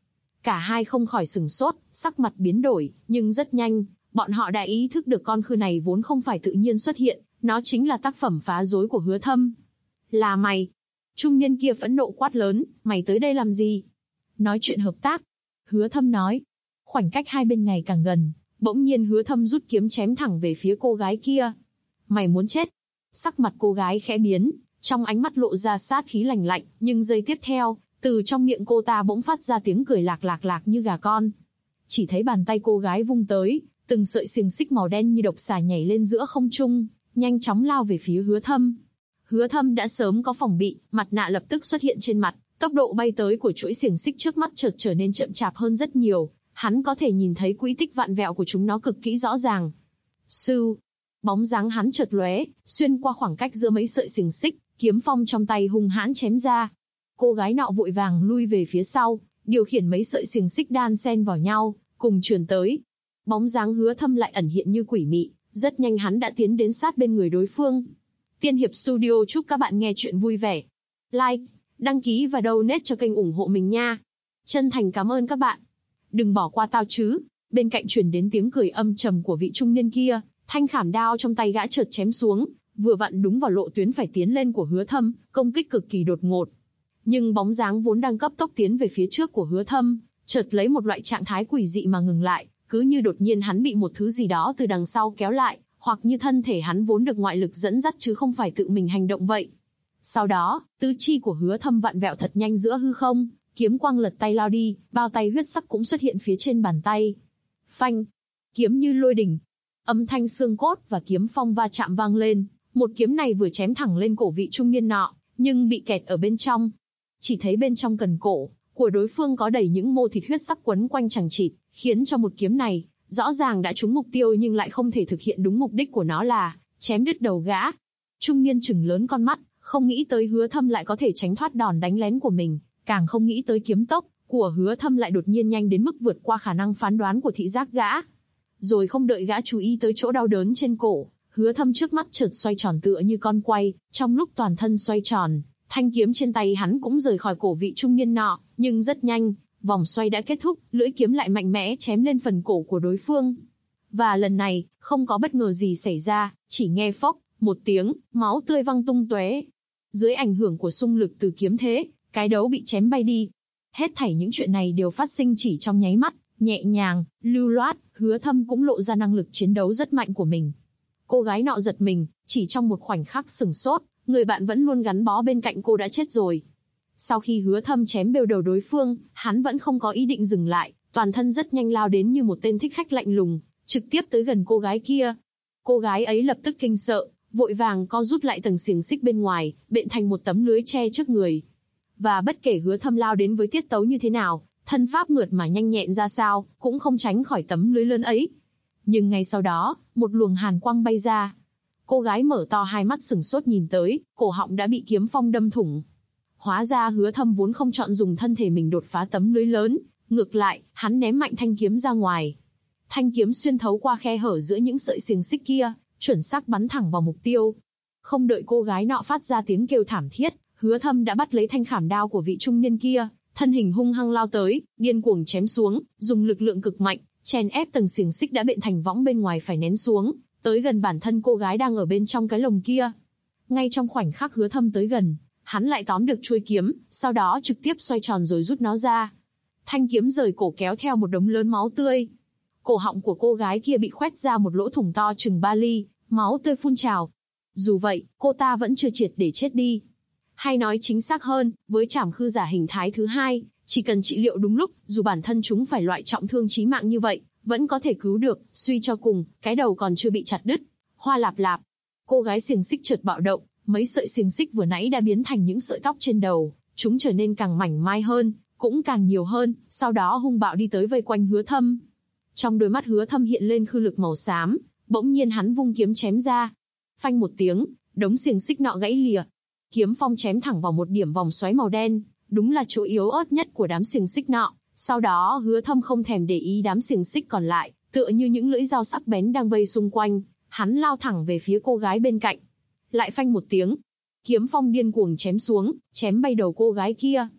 Cả hai không khỏi sửng sốt, sắc mặt biến đổi, nhưng rất nhanh, bọn họ đã ý thức được con khư này vốn không phải tự nhiên xuất hiện, nó chính là tác phẩm phá rối của Hứa Thâm. Là mày? Trung niên kia phẫn nộ quát lớn, mày tới đây làm gì? Nói chuyện hợp tác. Hứa Thâm nói. Khoảnh cách hai bên ngày càng gần, bỗng nhiên Hứa Thâm rút kiếm chém thẳng về phía cô gái kia. Mày muốn chết? Sắc mặt cô gái khẽ biến, trong ánh mắt lộ ra sát khí lạnh lạnh, nhưng giây tiếp theo, từ trong miệng cô ta bỗng phát ra tiếng cười lạc lạc như gà con. Chỉ thấy bàn tay cô gái vung tới, từng sợi xiềng xích màu đen như độc xà nhảy lên giữa không trung, nhanh chóng lao về phía Hứa Thâm. Hứa Thâm đã sớm có phòng bị, mặt nạ lập tức xuất hiện trên mặt, tốc độ bay tới của chuỗi xiềng xích trước mắt chợt trở nên chậm chạp hơn rất nhiều, hắn có thể nhìn thấy quỹ tích vạn vẹo của chúng nó cực kỹ rõ ràng. Sưu, bóng dáng hắn chợt lóe, xuyên qua khoảng cách giữa mấy sợi xiềng xích, kiếm phong trong tay hung hãn chém ra. Cô gái nọ vội vàng lui về phía sau, điều khiển mấy sợi xiềng xích đan xen vào nhau, cùng trườn tới. Bóng dáng Hứa Thâm lại ẩn hiện như quỷ mị, rất nhanh hắn đã tiến đến sát bên người đối phương. Tiên Hiệp Studio chúc các bạn nghe chuyện vui vẻ. Like, đăng ký và donate cho kênh ủng hộ mình nha. Chân thành cảm ơn các bạn. Đừng bỏ qua tao chứ. Bên cạnh truyền đến tiếng cười âm trầm của vị trung niên kia, thanh khảm đao trong tay gã chợt chém xuống, vừa vặn đúng vào lộ tuyến phải tiến lên của Hứa Thâm, công kích cực kỳ đột ngột. Nhưng bóng dáng vốn đang cấp tốc tiến về phía trước của Hứa Thâm, chợt lấy một loại trạng thái quỷ dị mà ngừng lại, cứ như đột nhiên hắn bị một thứ gì đó từ đằng sau kéo lại, hoặc như thân thể hắn vốn được ngoại lực dẫn dắt chứ không phải tự mình hành động vậy. Sau đó, tứ chi của Hứa Thâm vặn vẹo thật nhanh giữa hư không, kiếm quang lật tay lao đi, bao tay huyết sắc cũng xuất hiện phía trên bàn tay. Phanh, kiếm như lôi đình, âm thanh xương cốt và kiếm phong va chạm vang lên, một kiếm này vừa chém thẳng lên cổ vị trung niên nọ, nhưng bị kẹt ở bên trong. Chỉ thấy bên trong cần cổ của đối phương có đầy những mô thịt huyết sắc quấn quanh chằng chịt, khiến cho một kiếm này rõ ràng đã trúng mục tiêu nhưng lại không thể thực hiện đúng mục đích của nó là chém đứt đầu gã. Trung niên trừng lớn con mắt, không nghĩ tới Hứa Thâm lại có thể tránh thoát đòn đánh lén của mình, càng không nghĩ tới kiếm tốc của Hứa Thâm lại đột nhiên nhanh đến mức vượt qua khả năng phán đoán của thị giác gã. Rồi không đợi gã chú ý tới chỗ đau đớn trên cổ, Hứa Thâm trước mắt chợt xoay tròn tựa như con quay, trong lúc toàn thân xoay tròn, thanh kiếm trên tay hắn cũng rời khỏi cổ vị trung niên nọ, nhưng rất nhanh, vòng xoay đã kết thúc, lưỡi kiếm lại mạnh mẽ chém lên phần cổ của đối phương. Và lần này, không có bất ngờ gì xảy ra, chỉ nghe phốc một tiếng, máu tươi văng tung tóe. Dưới ảnh hưởng của xung lực từ kiếm thế, cái đấu bị chém bay đi. Hết thảy những chuyện này đều phát sinh chỉ trong nháy mắt, nhẹ nhàng, lưu loát, Hứa Thâm cũng lộ ra năng lực chiến đấu rất mạnh của mình. Cô gái nọ giật mình, chỉ trong một khoảnh khắc sửng sốt, người bạn vẫn luôn gắn bó bên cạnh cô đã chết rồi. Sau khi Hứa Thâm chém bêu đầu đối phương, hắn vẫn không có ý định dừng lại, toàn thân rất nhanh lao đến như một tên thích khách lạnh lùng, trực tiếp tới gần cô gái kia. Cô gái ấy lập tức kinh sợ, vội vàng co rút lại tầng xiềng xích bên ngoài, bện thành một tấm lưới che trước người. Và bất kể Hứa Thâm lao đến với tiết tấu như thế nào, thân pháp mượt mà nhanh nhẹn ra sao, cũng không tránh khỏi tấm lưới lớn ấy. Nhưng ngay sau đó, một luồng hàn quang bay ra. Cô gái mở to hai mắt sửng sốt nhìn tới, cổ họng đã bị kiếm phong đâm thủng. Hóa ra Hứa Thâm vốn không chọn dùng thân thể mình đột phá tấm lưới lớn, ngược lại, hắn ném mạnh thanh kiếm ra ngoài. Thanh kiếm xuyên thấu qua khe hở giữa những sợi xiềng xích kia, chuẩn xác bắn thẳng vào mục tiêu. Không đợi cô gái nọ phát ra tiếng kêu thảm thiết, Hứa Thâm đã bắt lấy thanh khảm đao của vị trung niên kia, thân hình hung hăng lao tới, điên cuồng chém xuống, dùng lực lượng cực mạnh, chèn ép tầng xiềng xích đã bện thành võng bên ngoài phải nén xuống, tới gần bản thân cô gái đang ở bên trong cái lồng kia. Ngay trong khoảnh khắc Hứa Thâm tới gần, hắn lại tóm được chuôi kiếm, sau đó trực tiếp xoay tròn rồi rút nó ra. Thanh kiếm rời cổ kéo theo một đống lớn máu tươi. Cổ họng của cô gái kia bị khoét ra một lỗ thủng to chừng 3 ly, máu tươi phun trào. Dù vậy, cô ta vẫn chưa triệt để chết đi. Hay nói chính xác hơn, với trảm khư giả hình thái thứ hai, chỉ cần trị liệu đúng lúc, dù bản thân chúng phải loại trọng thương chí mạng như vậy, vẫn có thể cứu được, suy cho cùng, cái đầu còn chưa bị chặt đứt. Hoa lạp lạp. Cô gái xiềng xích chợt bạo động, mấy sợi xiềng xích vừa nãy đã biến thành những sợi tóc trên đầu, chúng trở nên càng mảnh mai hơn, cũng càng nhiều hơn, sau đó hung bạo đi tới vây quanh Hứa Thâm. Trong đôi mắt Hứa Thâm hiện lên khư lực màu xám, bỗng nhiên hắn vung kiếm chém ra. Phanh một tiếng, đống xiềng xích nọ gãy lìa. Kiếm phong chém thẳng vào một điểm vòng xoáy màu đen, đúng là chỗ yếu ớt nhất của đám xiềng xích nọ. Sau đó Hứa Thâm không thèm để ý đám xiềng xích còn lại, tựa như những lưỡi dao sắc bén đang vây xung quanh, hắn lao thẳng về phía cô gái bên cạnh. Lại phanh một tiếng, kiếm phong điên cuồng chém xuống, chém bay đầu cô gái kia.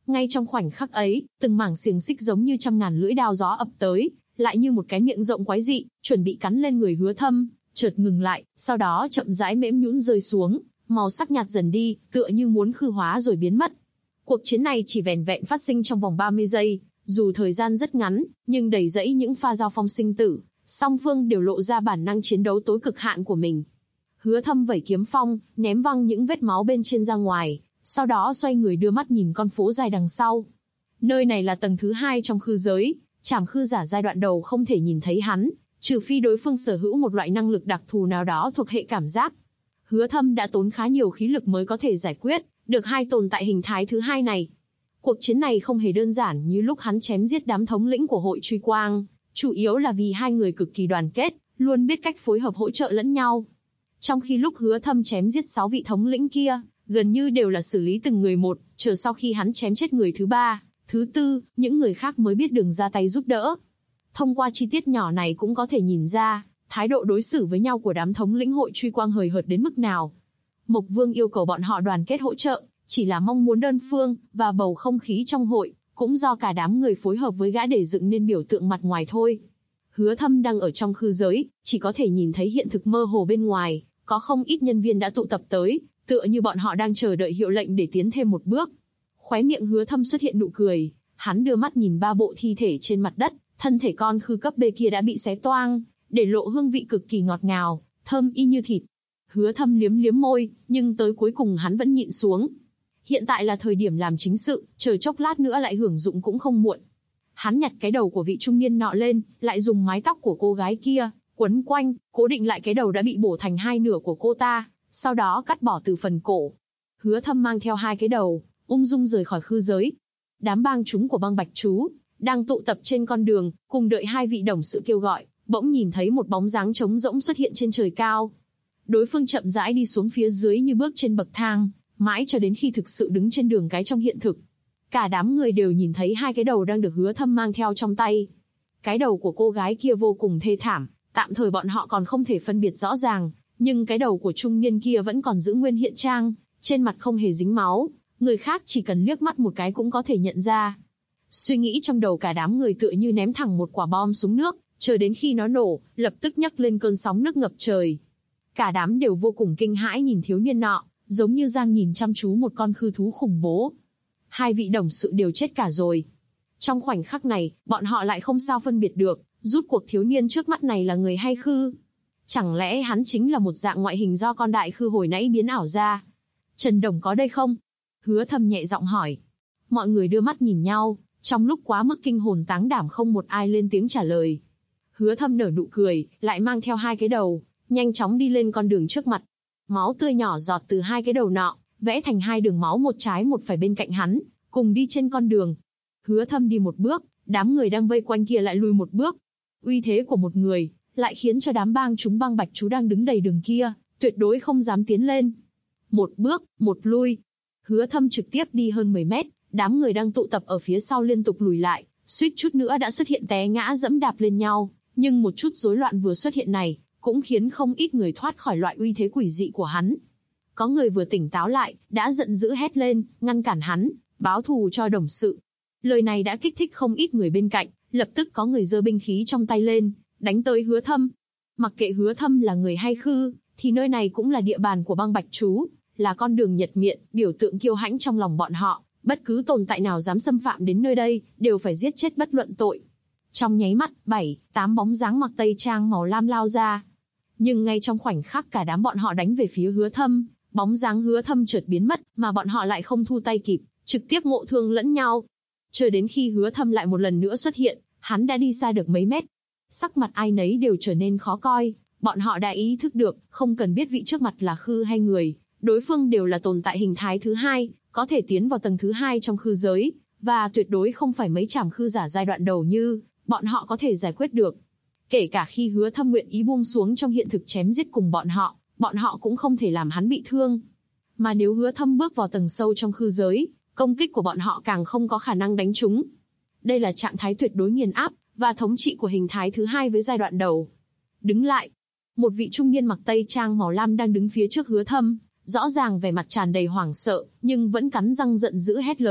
Ngay trong khoảnh khắc ấy, từng mảng xiềng xích giống như trăm ngàn lưỡi đao gió ập tới, lại như một cái miệng rộng quái dị, chuẩn bị cắn lên người Hứa Thâm, chợt ngừng lại, sau đó chậm rãi mễm nhũn rơi xuống, màu sắc nhạt dần đi, tựa như muốn khư hóa rồi biến mất. Cuộc chiến này chỉ vẻn vẹn phát sinh trong vòng 30 giây, dù thời gian rất ngắn, nhưng đầy rẫy những pha giao phong sinh tử, song phương đều lộ ra bản năng chiến đấu tối cực hạn của mình. Hứa Thâm vẩy kiếm phong, ném văng những vết máu bên trên ra ngoài, sau đó xoay người đưa mắt nhìn con phố dài đằng sau. Nơi này là tầng thứ 2 trong khư giới, trảm khư giả giai đoạn đầu không thể nhìn thấy hắn, trừ phi đối phương sở hữu một loại năng lực đặc thù nào đó thuộc hệ cảm giác. Hứa Thâm đã tốn khá nhiều khí lực mới có thể giải quyết được hai tồn tại hình thái thứ hai này. Cuộc chiến này không hề đơn giản như lúc hắn chém giết đám thống lĩnh của hội truy quang, chủ yếu là vì hai người cực kỳ đoàn kết, luôn biết cách phối hợp hỗ trợ lẫn nhau. Trong khi lúc Hứa Thâm chém giết 6 vị thống lĩnh kia, gần như đều là xử lý từng người một, chờ sau khi hắn chém chết người thứ 3, thứ 4, những người khác mới biết đường ra tay giúp đỡ. Thông qua chi tiết nhỏ này cũng có thể nhìn ra, thái độ đối xử với nhau của đám thống lĩnh hội truy quang hời hợt đến mức nào. Mộc Vương yêu cầu bọn họ đoàn kết hỗ trợ, chỉ là mong muốn đơn phương, và bầu không khí trong hội, cũng do cả đám người phối hợp với gã để dựng nên biểu tượng mặt ngoài thôi. Hứa Thâm đang ở trong khư giới, chỉ có thể nhìn thấy hiện thực mơ hồ bên ngoài, có không ít nhân viên đã tụ tập tới, tựa như bọn họ đang chờ đợi hiệu lệnh để tiến thêm một bước. Khóe miệng Hứa Thâm xuất hiện nụ cười, hắn đưa mắt nhìn 3 bộ thi thể trên mặt đất, thân thể con khư cấp B kia đã bị xé toang, để lộ hương vị cực kỳ ngọt ngào, thơm y như thịt. Hứa Thâm liếm liếm môi, nhưng tới cuối cùng hắn vẫn nhịn xuống. Hiện tại là thời điểm làm chính sự, chờ chốc lát nữa lại hưởng dụng cũng không muộn. Hắn nhặt cái đầu của vị trung niên nọ lên, lại dùng mái tóc của cô gái kia quấn quanh, cố định lại cái đầu đã bị bổ thành hai nửa của cô ta, sau đó cắt bỏ từ phần cổ. Hứa Thâm mang theo hai cái đầu, ung dung rời khỏi khư giới. Đám bang chúng của băng Bạch Chú đang tụ tập trên con đường, cùng đợi hai vị đồng sự kêu gọi, bỗng nhìn thấy một bóng dáng trống rỗng xuất hiện trên trời cao. Đối phương chậm rãi đi xuống phía dưới như bước trên bậc thang, mãi cho đến khi thực sự đứng trên đường cái trong hiện thực. Cả đám người đều nhìn thấy hai cái đầu đang được Hứa Thâm mang theo trong tay. Cái đầu của cô gái kia vô cùng thê thảm, tạm thời bọn họ còn không thể phân biệt rõ ràng, nhưng cái đầu của trung niên kia vẫn còn giữ nguyên hiện trang, trên mặt không hề dính máu, người khác chỉ cần liếc mắt một cái cũng có thể nhận ra. Suy nghĩ trong đầu cả đám người tựa như ném thẳng một quả bom xuống nước, chờ đến khi nó nổ, lập tức nhấc lên cơn sóng nước ngập trời. Cả đám đều vô cùng kinh hãi nhìn thiếu niên nọ, giống như đang nhìn chăm chú một con khư thú khủng bố. Hai vị đồng sự đều chết cả rồi. Trong khoảnh khắc này, bọn họ lại không sao phân biệt được, rút cuộc thiếu niên trước mắt này là người hay khư. Chẳng lẽ hắn chính là một dạng ngoại hình do con đại khư hồi nãy biến ảo ra? Trần Đồng có đây không? Hứa Thâm nhẹ giọng hỏi. Mọi người đưa mắt nhìn nhau, trong lúc quá mức kinh hồn táng đảm không một ai lên tiếng trả lời. Hứa Thâm nở nụ cười, lại mang theo hai cái đầu, nhanh chóng đi lên con đường trước mặt. Máu tươi nhỏ giọt từ hai cái đầu nọ, vẽ thành hai đường máu một trái một phải bên cạnh hắn, cùng đi trên con đường. Hứa Thâm đi một bước, đám người đang vây quanh kia lại lùi một bước. Uy thế của một người, lại khiến cho đám bang chúng băng Bạch Chú đang đứng đầy đường kia, tuyệt đối không dám tiến lên. Một bước, một lui. Hứa Thâm trực tiếp đi hơn 10 mét, đám người đang tụ tập ở phía sau liên tục lùi lại, suýt chút nữa đã xuất hiện té ngã dẫm đạp lên nhau, nhưng một chút rối loạn vừa xuất hiện này, cũng khiến không ít người thoát khỏi loại uy thế quỷ dị của hắn. Có người vừa tỉnh táo lại, đã giận dữ hét lên, ngăn cản hắn, báo thù cho đồng sự. Lời này đã kích thích không ít người bên cạnh, lập tức có người giơ binh khí trong tay lên, đánh tới Hứa Thâm. Mặc kệ Hứa Thâm là người hay khư, thì nơi này cũng là địa bàn của băng Bạch Chú, là con đường nhật miện, biểu tượng kiêu hãnh trong lòng bọn họ. Bất cứ tồn tại nào dám xâm phạm đến nơi đây, đều phải giết chết bất luận tội. Trong nháy mắt, 7-8 bóng dáng mặc tây trang màu lam lao ra. Nhưng ngay trong khoảnh khắc cả đám bọn họ đánh về phía Hứa Thâm, bóng dáng Hứa Thâm chợt biến mất, mà bọn họ lại không thu tay kịp, trực tiếp ngộ thương lẫn nhau. Chờ đến khi Hứa Thâm lại một lần nữa xuất hiện, hắn đã đi xa được mấy mét. Sắc mặt ai nấy đều trở nên khó coi, bọn họ đã ý thức được, không cần biết vị trước mặt là khư hay người, đối phương đều là tồn tại hình thái thứ hai, có thể tiến vào tầng thứ 2 trong khư giới, và tuyệt đối không phải mấy trảm khư giả giai đoạn đầu như bọn họ có thể giải quyết được. Kể cả khi Hứa Thâm nguyện ý buông xuống trong hiện thực chém giết cùng bọn họ cũng không thể làm hắn bị thương. Mà nếu Hứa Thâm bước vào tầng sâu trong khư giới, công kích của bọn họ càng không có khả năng đánh trúng. Đây là trạng thái tuyệt đối nghiền áp và thống trị của hình thái thứ 2 với giai đoạn đầu. Đứng lại, một vị trung niên mặc tây trang màu lam đang đứng phía trước Hứa Thâm. Rõ ràng vẻ mặt tràn đầy hoảng sợ, nhưng vẫn cắn răng giận dữ hét lớn,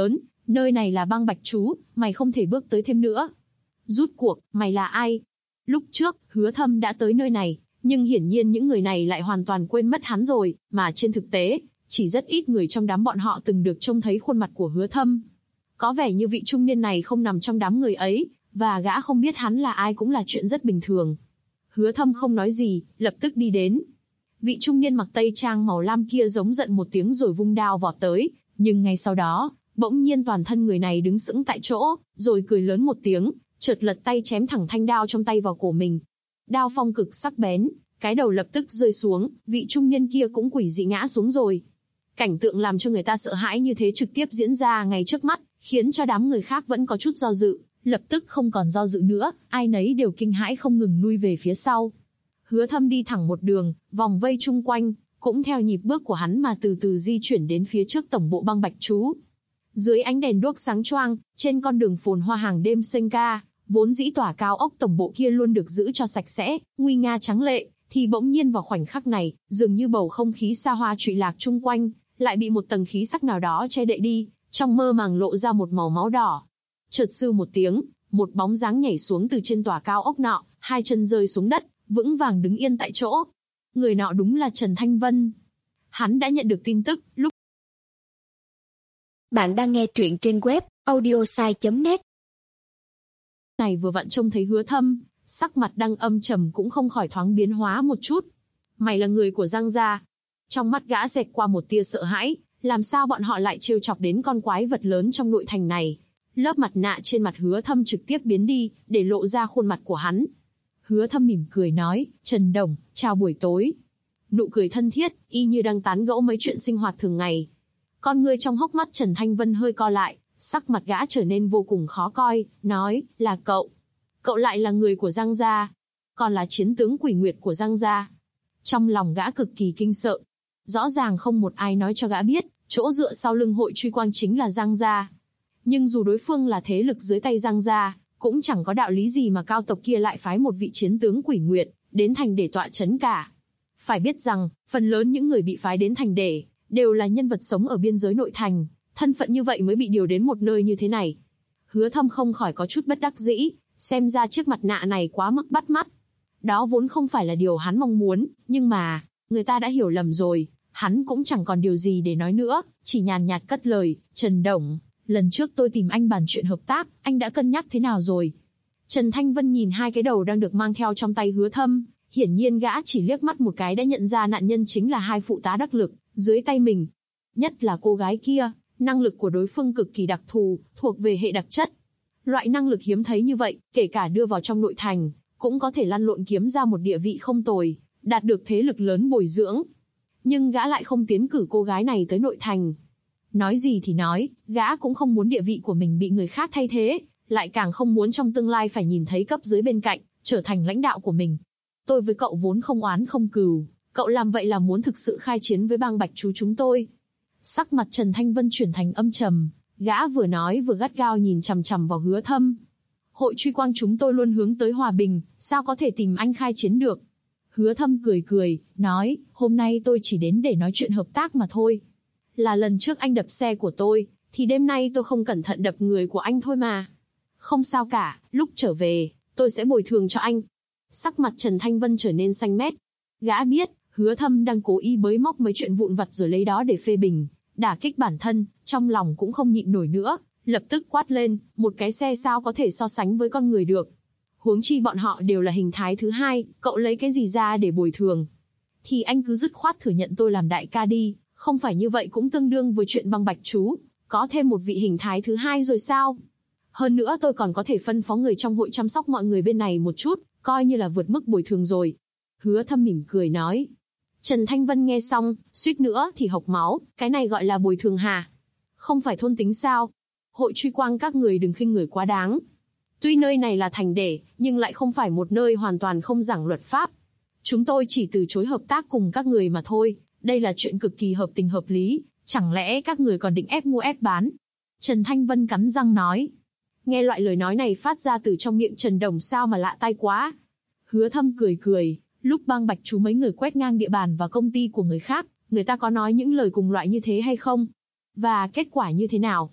Nơi này là băng bạch chú, mày không thể bước tới thêm nữa. Rút cuộc, mày là ai? Lúc trước, Hứa Thâm đã tới nơi này, nhưng hiển nhiên những người này lại hoàn toàn quên mất hắn rồi, mà trên thực tế, chỉ rất ít người trong đám bọn họ từng được trông thấy khuôn mặt của Hứa Thâm. Có vẻ như vị trung niên này không nằm trong đám người ấy, và gã không biết hắn là ai cũng là chuyện rất bình thường. Hứa Thâm không nói gì, lập tức đi đến. Vị trung niên mặc tây trang màu lam kia giống giận một tiếng rồi vung đao vọt tới, nhưng ngay sau đó, bỗng nhiên toàn thân người này đứng sững tại chỗ, rồi cười lớn một tiếng, chợt lật tay chém thẳng thanh đao trong tay vào cổ mình. Đao phong cực sắc bén, cái đầu lập tức rơi xuống, vị trung niên kia cũng quỷ dị ngã xuống rồi. Cảnh tượng làm cho người ta sợ hãi như thế trực tiếp diễn ra ngay trước mắt, khiến cho đám người khác vẫn có chút do dự, lập tức không còn do dự nữa, ai nấy đều kinh hãi không ngừng lui về phía sau. Hứa Thâm đi thẳng một đường, vòng vây chung quanh, cũng theo nhịp bước của hắn mà từ từ di chuyển đến phía trước tổng bộ băng bạch chú. Dưới ánh đèn đuốc sáng choang, trên con đường phồn hoa hàng đêm xanh ca, vốn dĩ tòa cao ốc tổng bộ kia luôn được giữ cho sạch sẽ, nguy nga trắng lệ, thì bỗng nhiên vào khoảnh khắc này, dường như bầu không khí xa hoa trụy lạc chung quanh, lại bị một tầng khí sắc nào đó che đậy đi, trong mơ màng lộ ra một màu máu đỏ. Chợt sư một tiếng, một bóng dáng nhảy xuống từ trên tòa cao ốc nọ, hai chân rơi xuống đất, vững vàng đứng yên tại chỗ. Người nọ đúng là Trần Thanh Vân. Hắn đã nhận được tin tức, lúc bạn đang nghe truyện trên web audiosai.net. này vừa vặn trông thấy Hứa Thâm, sắc mặt đang âm trầm cũng không khỏi thoáng biến hóa một chút. Mày là người của Giang gia? Trong mắt gã xẹt qua một tia sợ hãi, làm sao bọn họ lại trêu chọc đến con quái vật lớn trong nội thành này? Lớp mặt nạ trên mặt Hứa Thâm trực tiếp biến đi, để lộ ra khuôn mặt của hắn. Hứa Thâm mỉm cười nói, Trần Đồng, chào buổi tối. Nụ cười thân thiết, y như đang tán gẫu mấy chuyện sinh hoạt thường ngày. Con ngươi trong hốc mắt Trần Thanh Vân hơi co lại, sắc mặt gã trở nên vô cùng khó coi, nói, là cậu. Cậu lại là người của Giang gia, còn là chiến tướng Quỷ Nguyệt của Giang gia. Trong lòng gã cực kỳ kinh sợ. Rõ ràng không một ai nói cho gã biết, chỗ dựa sau lưng Hội Truy Quang chính là Giang gia. Nhưng dù đối phương là thế lực dưới tay Giang gia, cũng chẳng có đạo lý gì mà cao tộc kia lại phái một vị chiến tướng Quỷ Nguyệt đến thành để tọa chấn cả. Phải biết rằng, phần lớn những người bị phái đến thành để đều là nhân vật sống ở biên giới nội thành, thân phận như vậy mới bị điều đến một nơi như thế này. Hứa Thâm không khỏi có chút bất đắc dĩ, xem ra chiếc mặt nạ này quá mức bắt mắt. Đó vốn không phải là điều hắn mong muốn, nhưng mà, người ta đã hiểu lầm rồi, hắn cũng chẳng còn điều gì để nói nữa, chỉ nhàn nhạt cất lời, Trần Đồng, lần trước tôi tìm anh bàn chuyện hợp tác, anh đã cân nhắc thế nào rồi? Trần Thanh Vân nhìn hai cái đầu đang được mang theo trong tay Hứa Thâm, hiển nhiên gã chỉ liếc mắt một cái đã nhận ra nạn nhân chính là hai phụ tá đắc lực, dưới tay mình. Nhất là cô gái kia, năng lực của đối phương cực kỳ đặc thù, thuộc về hệ đặc chất. Loại năng lực hiếm thấy như vậy, kể cả đưa vào trong nội thành, cũng có thể lăn lộn kiếm ra một địa vị không tồi, đạt được thế lực lớn bồi dưỡng. Nhưng gã lại không tiến cử cô gái này tới nội thành. Nói gì thì nói, gã cũng không muốn địa vị của mình bị người khác thay thế, lại càng không muốn trong tương lai phải nhìn thấy cấp dưới bên cạnh, trở thành lãnh đạo của mình. Tôi với cậu vốn không oán không cừu, cậu làm vậy là muốn thực sự khai chiến với bang bạch chú chúng tôi. Sắc mặt Trần Thanh Vân chuyển thành âm trầm, gã vừa nói vừa gắt gao nhìn chằm chằm vào Hứa Thâm. Hội Truy Quang chúng tôi luôn hướng tới hòa bình, sao có thể tìm anh khai chiến được? Hứa Thâm cười cười, nói, hôm nay tôi chỉ đến để nói chuyện hợp tác mà thôi. Là lần trước anh đập xe của tôi, thì đêm nay tôi không cẩn thận đập người của anh thôi mà. Không sao cả, lúc trở về, tôi sẽ bồi thường cho anh. Sắc mặt Trần Thanh Vân trở nên xanh mét. Gã biết, Hứa Thâm đang cố ý bới móc mấy chuyện vụn vặt rồi lấy đó để phê bình, đả kích bản thân, trong lòng cũng không nhịn nổi nữa, lập tức quát lên, một cái xe sao có thể so sánh với con người được. Huống chi bọn họ đều là hình thái thứ hai, cậu lấy cái gì ra để bồi thường? Thì anh cứ dứt khoát thừa nhận tôi làm đại ca đi, không phải như vậy cũng tương đương với chuyện băng bạch chú, có thêm một vị hình thái thứ hai rồi sao? Hơn nữa tôi còn có thể phân phó người trong hội chăm sóc mọi người bên này một chút, coi như là vượt mức bồi thường rồi. Hứa Thâm mỉm cười nói. Trần Thanh Vân nghe xong, suýt nữa thì hộc máu, cái này gọi là bồi thường hả? Không phải thôn tính sao? Hội Truy Quang các người đừng khinh người quá đáng. Tuy nơi này là thành để, nhưng lại không phải một nơi hoàn toàn không giảng luật pháp. Chúng tôi chỉ từ chối hợp tác cùng các người mà thôi, đây là chuyện cực kỳ hợp tình hợp lý, chẳng lẽ các người còn định ép mua ép bán? Trần Thanh Vân cắn răng nói. Nghe loại lời nói này phát ra từ trong miệng Trần Đồng sao mà lạ tai quá. Hứa Thâm cười cười, lúc bang bạch chú mấy người quét ngang địa bàn và công ty của người khác, người ta có nói những lời cùng loại như thế hay không? Và kết quả như thế nào?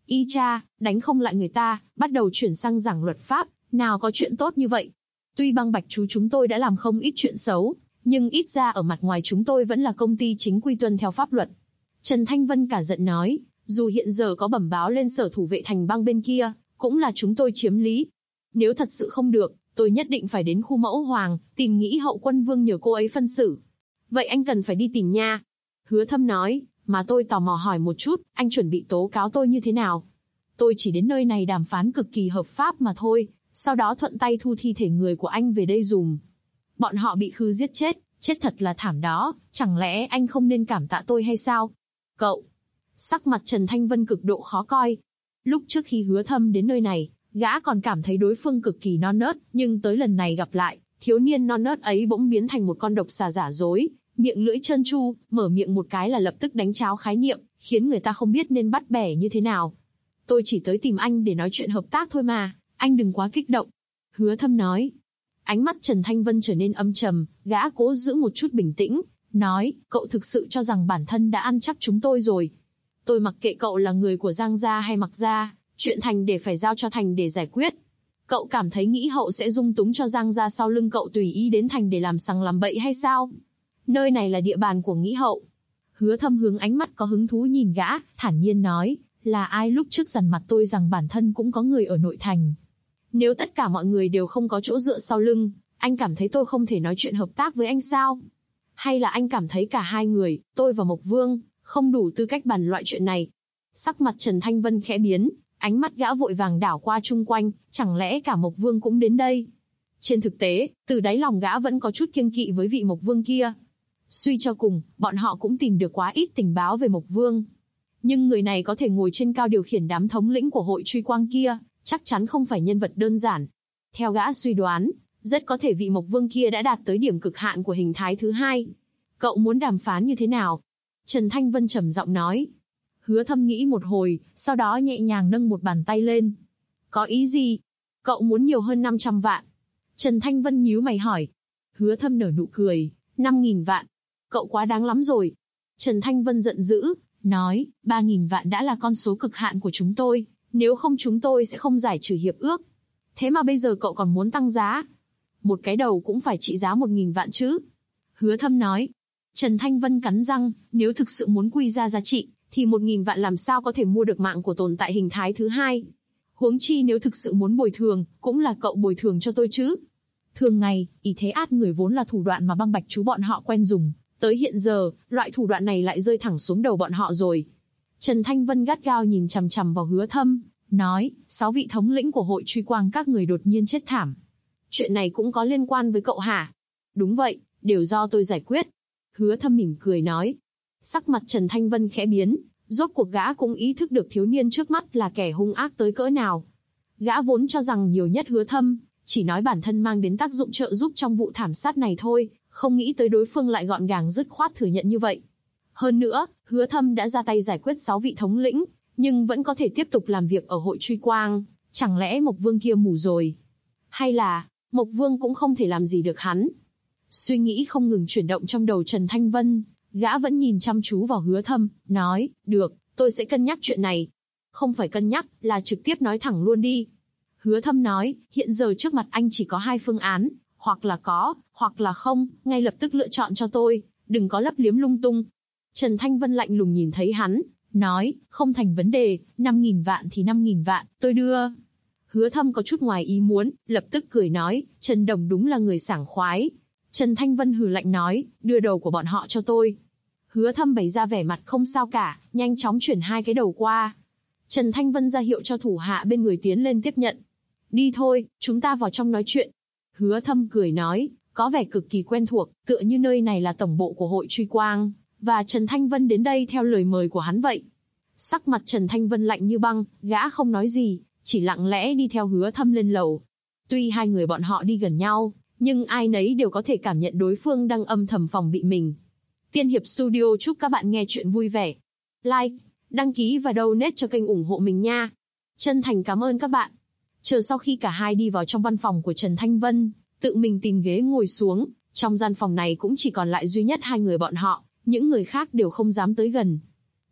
Y cha, đánh không lại người ta, bắt đầu chuyển sang giảng luật pháp, nào có chuyện tốt như vậy. Tuy băng bạch chú chúng tôi đã làm không ít chuyện xấu, nhưng ít ra ở mặt ngoài chúng tôi vẫn là công ty chính quy tuân theo pháp luật. Trần Thanh Vân cả giận nói, dù hiện giờ có bẩm báo lên sở thủ vệ thành băng bên kia, cũng là chúng tôi chiếm lý. Nếu thật sự không được, tôi nhất định phải đến khu mẫu hoàng, tìm Nghĩ Hậu Quân Vương nhờ cô ấy phân xử. Vậy anh cần phải đi tìm nha. Hứa Thâm nói, mà tôi tò mò hỏi một chút, anh chuẩn bị tố cáo tôi như thế nào? Tôi chỉ đến nơi này đàm phán cực kỳ hợp pháp mà thôi, sau đó thuận tay thu thi thể người của anh về đây dùm. Bọn họ bị Khư giết chết thật là thảm đó, chẳng lẽ anh không nên cảm tạ tôi hay sao? Cậu! Sắc mặt Trần Thanh Vân cực độ khó coi. Lúc trước khi Hứa Thâm đến nơi này, gã còn cảm thấy đối phương cực kỳ non nớt, nhưng tới lần này gặp lại, thiếu niên non nớt ấy bỗng biến thành một con độc xà giả dối, miệng lưỡi trơn tru, mở miệng một cái là lập tức đánh tráo khái niệm, khiến người ta không biết nên bắt bẻ như thế nào. Tôi chỉ tới tìm anh để nói chuyện hợp tác thôi mà, anh đừng quá kích động. Hứa Thâm nói. Ánh mắt Trần Thanh Vân trở nên âm trầm, gã cố giữ một chút bình tĩnh, nói, cậu thực sự cho rằng bản thân đã ăn chắc chúng tôi rồi. Tôi mặc kệ cậu là người của Giang gia hay Mặc gia, chuyện Thành để phải giao cho Thành để giải quyết. Cậu cảm thấy Nghĩ Hậu sẽ dung túng cho Giang gia sau lưng cậu tùy ý đến Thành để làm sằng làm bậy hay sao? Nơi này là địa bàn của Nghĩ Hậu. Hứa Thâm hướng ánh mắt có hứng thú nhìn gã, thản nhiên nói, là ai lúc trước dằn mặt tôi rằng bản thân cũng có người ở nội thành. Nếu tất cả mọi người đều không có chỗ dựa sau lưng, anh cảm thấy tôi không thể nói chuyện hợp tác với anh sao? Hay là anh cảm thấy cả hai người, tôi và Mộc Vương, không đủ tư cách bàn loại chuyện này? Sắc mặt Trần Thanh Vân khẽ biến, ánh mắt gã vội vàng đảo qua chung quanh, chẳng lẽ cả Mộc Vương cũng đến đây? Trên thực tế, từ đáy lòng gã vẫn có chút kiêng kỵ với vị Mộc Vương kia. Suy cho cùng, bọn họ cũng tìm được quá ít tình báo về Mộc Vương. Nhưng người này có thể ngồi trên cao điều khiển đám thống lĩnh của hội truy quang kia, chắc chắn không phải nhân vật đơn giản. Theo gã suy đoán, rất có thể vị Mộc Vương kia đã đạt tới điểm cực hạn của hình thái thứ hai. Cậu muốn đàm phán như thế nào? Trần Thanh Vân trầm giọng nói. Hứa Thâm nghĩ một hồi, sau đó nhẹ nhàng nâng một bàn tay lên. Có ý gì? Cậu muốn nhiều hơn 500 vạn. Trần Thanh Vân nhíu mày hỏi. Hứa Thâm nở nụ cười. 5.000 vạn. Cậu quá đáng lắm rồi. Trần Thanh Vân giận dữ, nói, 3.000 vạn đã là con số cực hạn của chúng tôi, nếu không chúng tôi sẽ không giải trừ hiệp ước. Thế mà bây giờ cậu còn muốn tăng giá. Một cái đầu cũng phải trị giá 1.000 vạn chứ. Hứa Thâm nói. Trần Thanh Vân cắn răng, nếu thực sự muốn quy ra giá trị, thì 1.000 vạn làm sao có thể mua được mạng của tồn tại hình thái thứ hai. Huống chi nếu thực sự muốn bồi thường, cũng là cậu bồi thường cho tôi chứ. Thường ngày, ý thế át người vốn là thủ đoạn mà băng bạch chú bọn họ quen dùng. Tới hiện giờ, loại thủ đoạn này lại rơi thẳng xuống đầu bọn họ rồi. Trần Thanh Vân gắt gao nhìn chằm chằm vào Hứa Thâm, nói, 6 vị thống lĩnh của hội truy quang các người đột nhiên chết thảm. Chuyện này cũng có liên quan với cậu hả? Đúng vậy, đều do tôi giải quyết. Hứa Thâm mỉm cười nói. Sắc mặt Trần Thanh Vân khẽ biến, rốt cuộc gã cũng ý thức được thiếu niên trước mắt là kẻ hung ác tới cỡ nào. Gã vốn cho rằng nhiều nhất Hứa Thâm, chỉ nói bản thân mang đến tác dụng trợ giúp trong vụ thảm sát này thôi, không nghĩ tới đối phương lại gọn gàng dứt khoát thừa nhận như vậy. Hơn nữa, Hứa Thâm đã ra tay giải quyết 6 vị thống lĩnh, nhưng vẫn có thể tiếp tục làm việc ở hội truy quang, chẳng lẽ Mộc Vương kia mù rồi? Hay là, Mộc Vương cũng không thể làm gì được hắn? Suy nghĩ không ngừng chuyển động trong đầu Trần Thanh Vân, gã vẫn nhìn chăm chú vào Hứa Thâm, nói, được, tôi sẽ cân nhắc chuyện này. Không phải cân nhắc, là trực tiếp nói thẳng luôn đi. Hứa Thâm nói, hiện giờ trước mặt anh chỉ có 2 phương án, hoặc là có, hoặc là không, ngay lập tức lựa chọn cho tôi, đừng có lấp liếm lung tung. Trần Thanh Vân lạnh lùng nhìn thấy hắn, nói, không thành vấn đề, 5.000 vạn thì 5.000 vạn, tôi đưa. Hứa Thâm có chút ngoài ý muốn, lập tức cười nói, Trần Đồng đúng là người sảng khoái. Trần Thanh Vân hừ lạnh nói, đưa đầu của bọn họ cho tôi. Hứa Thâm bày ra vẻ mặt không sao cả, nhanh chóng chuyển 2 cái đầu qua. Trần Thanh Vân ra hiệu cho thủ hạ bên người tiến lên tiếp nhận. Đi thôi, chúng ta vào trong nói chuyện. Hứa Thâm cười nói, có vẻ cực kỳ quen thuộc, tựa như nơi này là tổng bộ của hội truy quang, và Trần Thanh Vân đến đây theo lời mời của hắn vậy. Sắc mặt Trần Thanh Vân lạnh như băng, gã không nói gì, chỉ lặng lẽ đi theo Hứa Thâm lên lầu. Tuy hai người bọn họ đi gần nhau, nhưng ai nấy đều có thể cảm nhận đối phương đang âm thầm phòng bị mình. Tiên Hiệp Studio chúc các bạn nghe chuyện vui vẻ. Like, đăng ký và donate cho kênh ủng hộ mình nha. Chân thành cảm ơn các bạn. Chờ sau khi cả hai đi vào trong văn phòng của Trần Thanh Vân, tự mình tìm ghế ngồi xuống, trong gian phòng này cũng chỉ còn lại duy nhất hai người bọn họ, những người khác đều không dám tới gần.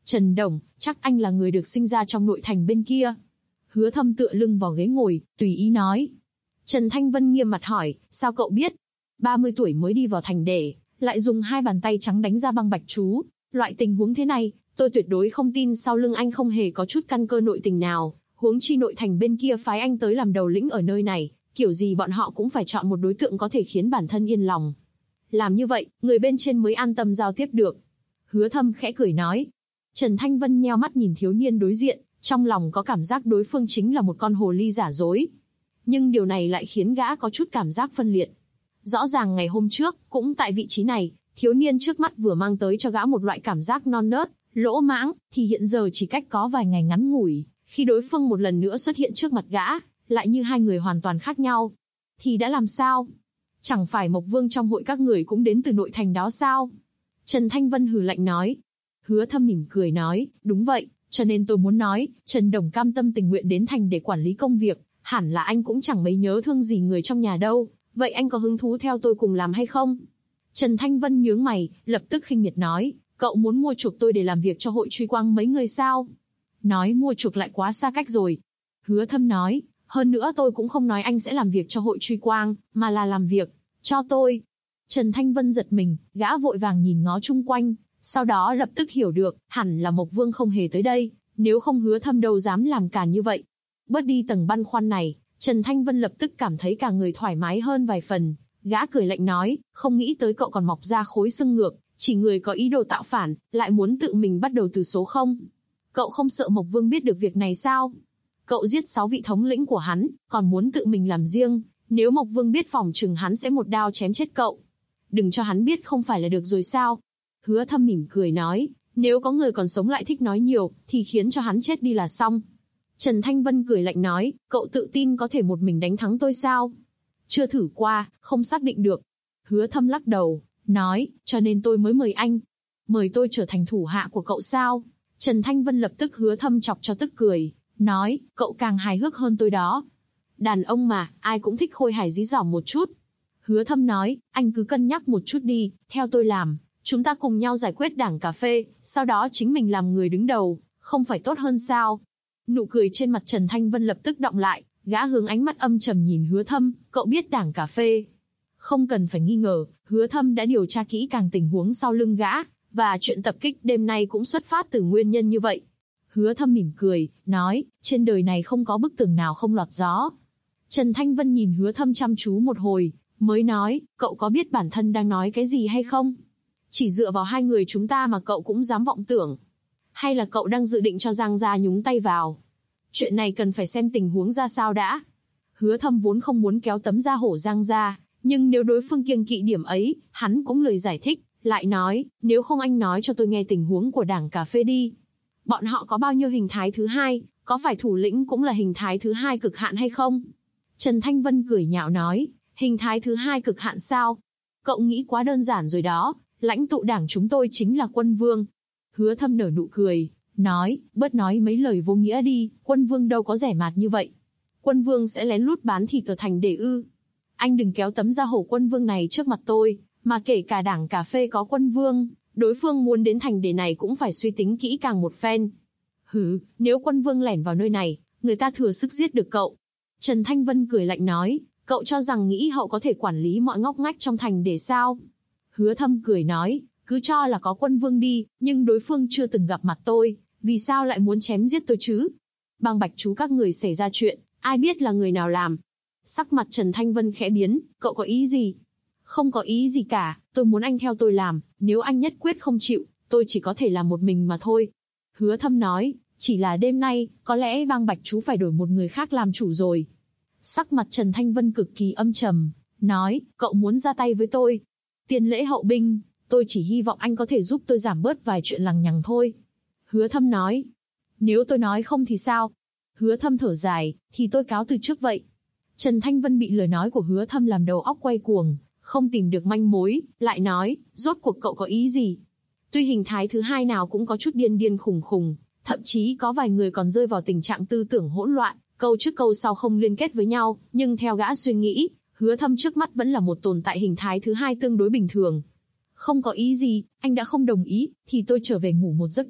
Trần Đồng, chắc anh là người được sinh ra trong nội thành bên kia. Hứa Thâm tựa lưng vào ghế ngồi, tùy ý nói. Trần Thanh Vân nghiêm mặt hỏi, sao cậu biết? 30 tuổi mới đi vào thành để, lại dùng 2 bàn tay trắng đánh ra băng bạch chú. Loại tình huống thế này, tôi tuyệt đối không tin sau lưng anh không hề có chút căn cơ nội tình nào. Huống chi nội thành bên kia phái anh tới làm đầu lĩnh ở nơi này, kiểu gì bọn họ cũng phải chọn một đối tượng có thể khiến bản thân yên lòng. Làm như vậy, người bên trên mới an tâm giao tiếp được. Hứa Thâm khẽ cười nói. Trần Thanh Vân nheo mắt nhìn thiếu niên đối diện, trong lòng có cảm giác đối phương chính là một con hồ ly giả dối. Nhưng điều này lại khiến gã có chút cảm giác phân liệt. Rõ ràng ngày hôm trước, cũng tại vị trí này, thiếu niên trước mắt vừa mang tới cho gã một loại cảm giác non nớt, lỗ mãng, thì hiện giờ chỉ cách có vài ngày ngắn ngủi, khi đối phương một lần nữa xuất hiện trước mặt gã, lại như hai người hoàn toàn khác nhau. Thì đã làm sao? Chẳng phải Mộc Vương trong hội các người cũng đến từ nội thành đó sao? Trần Thanh Vân hừ lạnh nói. Hứa Thâm mỉm cười nói, đúng vậy, cho nên tôi muốn nói, Trần Đồng cam tâm tình nguyện đến thành để quản lý công việc, hẳn là anh cũng chẳng mấy nhớ thương gì người trong nhà đâu, vậy anh có hứng thú theo tôi cùng làm hay không? Trần Thanh Vân nhướng mày, lập tức khinh miệt nói, cậu muốn mua chuộc tôi để làm việc cho hội truy quang mấy người sao? Nói mua chuộc lại quá xa cách rồi. Hứa Thâm nói, hơn nữa tôi cũng không nói anh sẽ làm việc cho hội truy quang, mà là làm việc cho tôi. Trần Thanh Vân giật mình, gã vội vàng nhìn ngó chung quanh, sau đó lập tức hiểu được, hẳn là Mộc Vương không hề tới đây, nếu không Hứa Thâm đâu dám làm càn như vậy. Bớt đi tầng băn khoăn này, Trần Thanh Vân lập tức cảm thấy cả người thoải mái hơn vài phần. Gã cười lạnh nói, không nghĩ tới cậu còn mọc ra khối xương ngược, chỉ người có ý đồ tạo phản, lại muốn tự mình bắt đầu từ số 0. Cậu không sợ Mộc Vương biết được việc này sao? Cậu giết 6 vị thống lĩnh của hắn, còn muốn tự mình làm riêng, nếu Mộc Vương biết phỏng chừng hắn sẽ một đao chém chết cậu. Đừng cho hắn biết không phải là được rồi sao? Hứa Thâm mỉm cười nói, nếu có người còn sống lại thích nói nhiều, thì khiến cho hắn chết đi là xong. Trần Thanh Vân cười lạnh nói, cậu tự tin có thể một mình đánh thắng tôi sao? Chưa thử qua, không xác định được. Hứa Thâm lắc đầu, nói, cho nên tôi mới mời anh. Mời tôi trở thành thủ hạ của cậu sao? Trần Thanh Vân lập tức Hứa Thâm chọc cho tức cười, nói, cậu càng hài hước hơn tôi đó. Đàn ông mà, ai cũng thích khôi hài dí dỏm một chút. Hứa Thâm nói, anh cứ cân nhắc một chút đi, theo tôi làm, chúng ta cùng nhau giải quyết đảng cà phê, sau đó chính mình làm người đứng đầu, không phải tốt hơn sao? Nụ cười trên mặt Trần Thanh Vân lập tức đọng lại, gã hướng ánh mắt âm trầm nhìn Hứa Thâm, cậu biết đảng cà phê. Không cần phải nghi ngờ, Hứa Thâm đã điều tra kỹ càng tình huống sau lưng gã, và chuyện tập kích đêm nay cũng xuất phát từ nguyên nhân như vậy. Hứa Thâm mỉm cười, nói, trên đời này không có bức tường nào không lọt gió. Trần Thanh Vân nhìn Hứa Thâm chăm chú một hồi, mới nói, cậu có biết bản thân đang nói cái gì hay không? Chỉ dựa vào hai người chúng ta mà cậu cũng dám vọng tưởng. Hay là cậu đang dự định cho Giang gia nhúng tay vào? Chuyện này cần phải xem tình huống ra sao đã. Hứa Thâm vốn không muốn kéo tấm da hổ Giang gia, nhưng nếu đối phương kiêng kỵ điểm ấy, hắn cũng lười giải thích, lại nói, nếu không anh nói cho tôi nghe tình huống của đảng cà phê đi. Bọn họ có bao nhiêu hình thái thứ hai, có phải thủ lĩnh cũng là hình thái thứ hai cực hạn hay không? Trần Thanh Vân cười nhạo nói, hình thái thứ hai cực hạn sao? Cậu nghĩ quá đơn giản rồi đó, lãnh tụ đảng chúng tôi chính là Quân Vương. Hứa Thâm nở nụ cười, nói, bớt nói mấy lời vô nghĩa đi, Quân Vương đâu có rẻ mạt như vậy. Quân Vương sẽ lén lút bán thịt ở thành để ư? Anh đừng kéo tấm da hổ Quân Vương này trước mặt tôi, mà kể cả đảng cà phê có Quân Vương, đối phương muốn đến thành để này cũng phải suy tính kỹ càng một phen. Hừ, nếu Quân Vương lẻn vào nơi này, người ta thừa sức giết được cậu. Trần Thanh Vân cười lạnh nói, cậu cho rằng nghĩ hậu có thể quản lý mọi ngóc ngách trong thành để sao? Hứa Thâm cười nói, cứ cho là có Quân Vương đi, nhưng đối phương chưa từng gặp mặt tôi, vì sao lại muốn chém giết tôi chứ? Bang bạch chú các người xảy ra chuyện, ai biết là người nào làm? Sắc mặt Trần Thanh Vân khẽ biến, cậu có ý gì? Không có ý gì cả, tôi muốn anh theo tôi làm, nếu anh nhất quyết không chịu, tôi chỉ có thể làm một mình mà thôi. Hứa Thâm nói, chỉ là đêm nay, có lẽ bang bạch chú phải đổi một người khác làm chủ rồi. Sắc mặt Trần Thanh Vân cực kỳ âm trầm, nói, cậu muốn ra tay với tôi. Tiền lễ hậu binh, tôi chỉ hy vọng anh có thể giúp tôi giảm bớt vài chuyện lằng nhằng thôi. Hứa Thâm nói, nếu tôi nói không thì sao? Hứa Thâm thở dài, thì tôi cáo từ trước vậy. Trần Thanh Vân bị lời nói của Hứa Thâm làm đầu óc quay cuồng, không tìm được manh mối, lại nói, rốt cuộc cậu có ý gì? Tuy hình thái thứ hai nào cũng có chút điên điên khùng khùng, thậm chí có vài người còn rơi vào tình trạng tư tưởng hỗn loạn, câu trước câu sau không liên kết với nhau, nhưng theo gã suy nghĩ, Hứa Thâm trước mắt vẫn là một tồn tại hình thái thứ hai tương đối bình thường. Không có ý gì, anh đã không đồng ý, thì tôi trở về ngủ một giấc trước,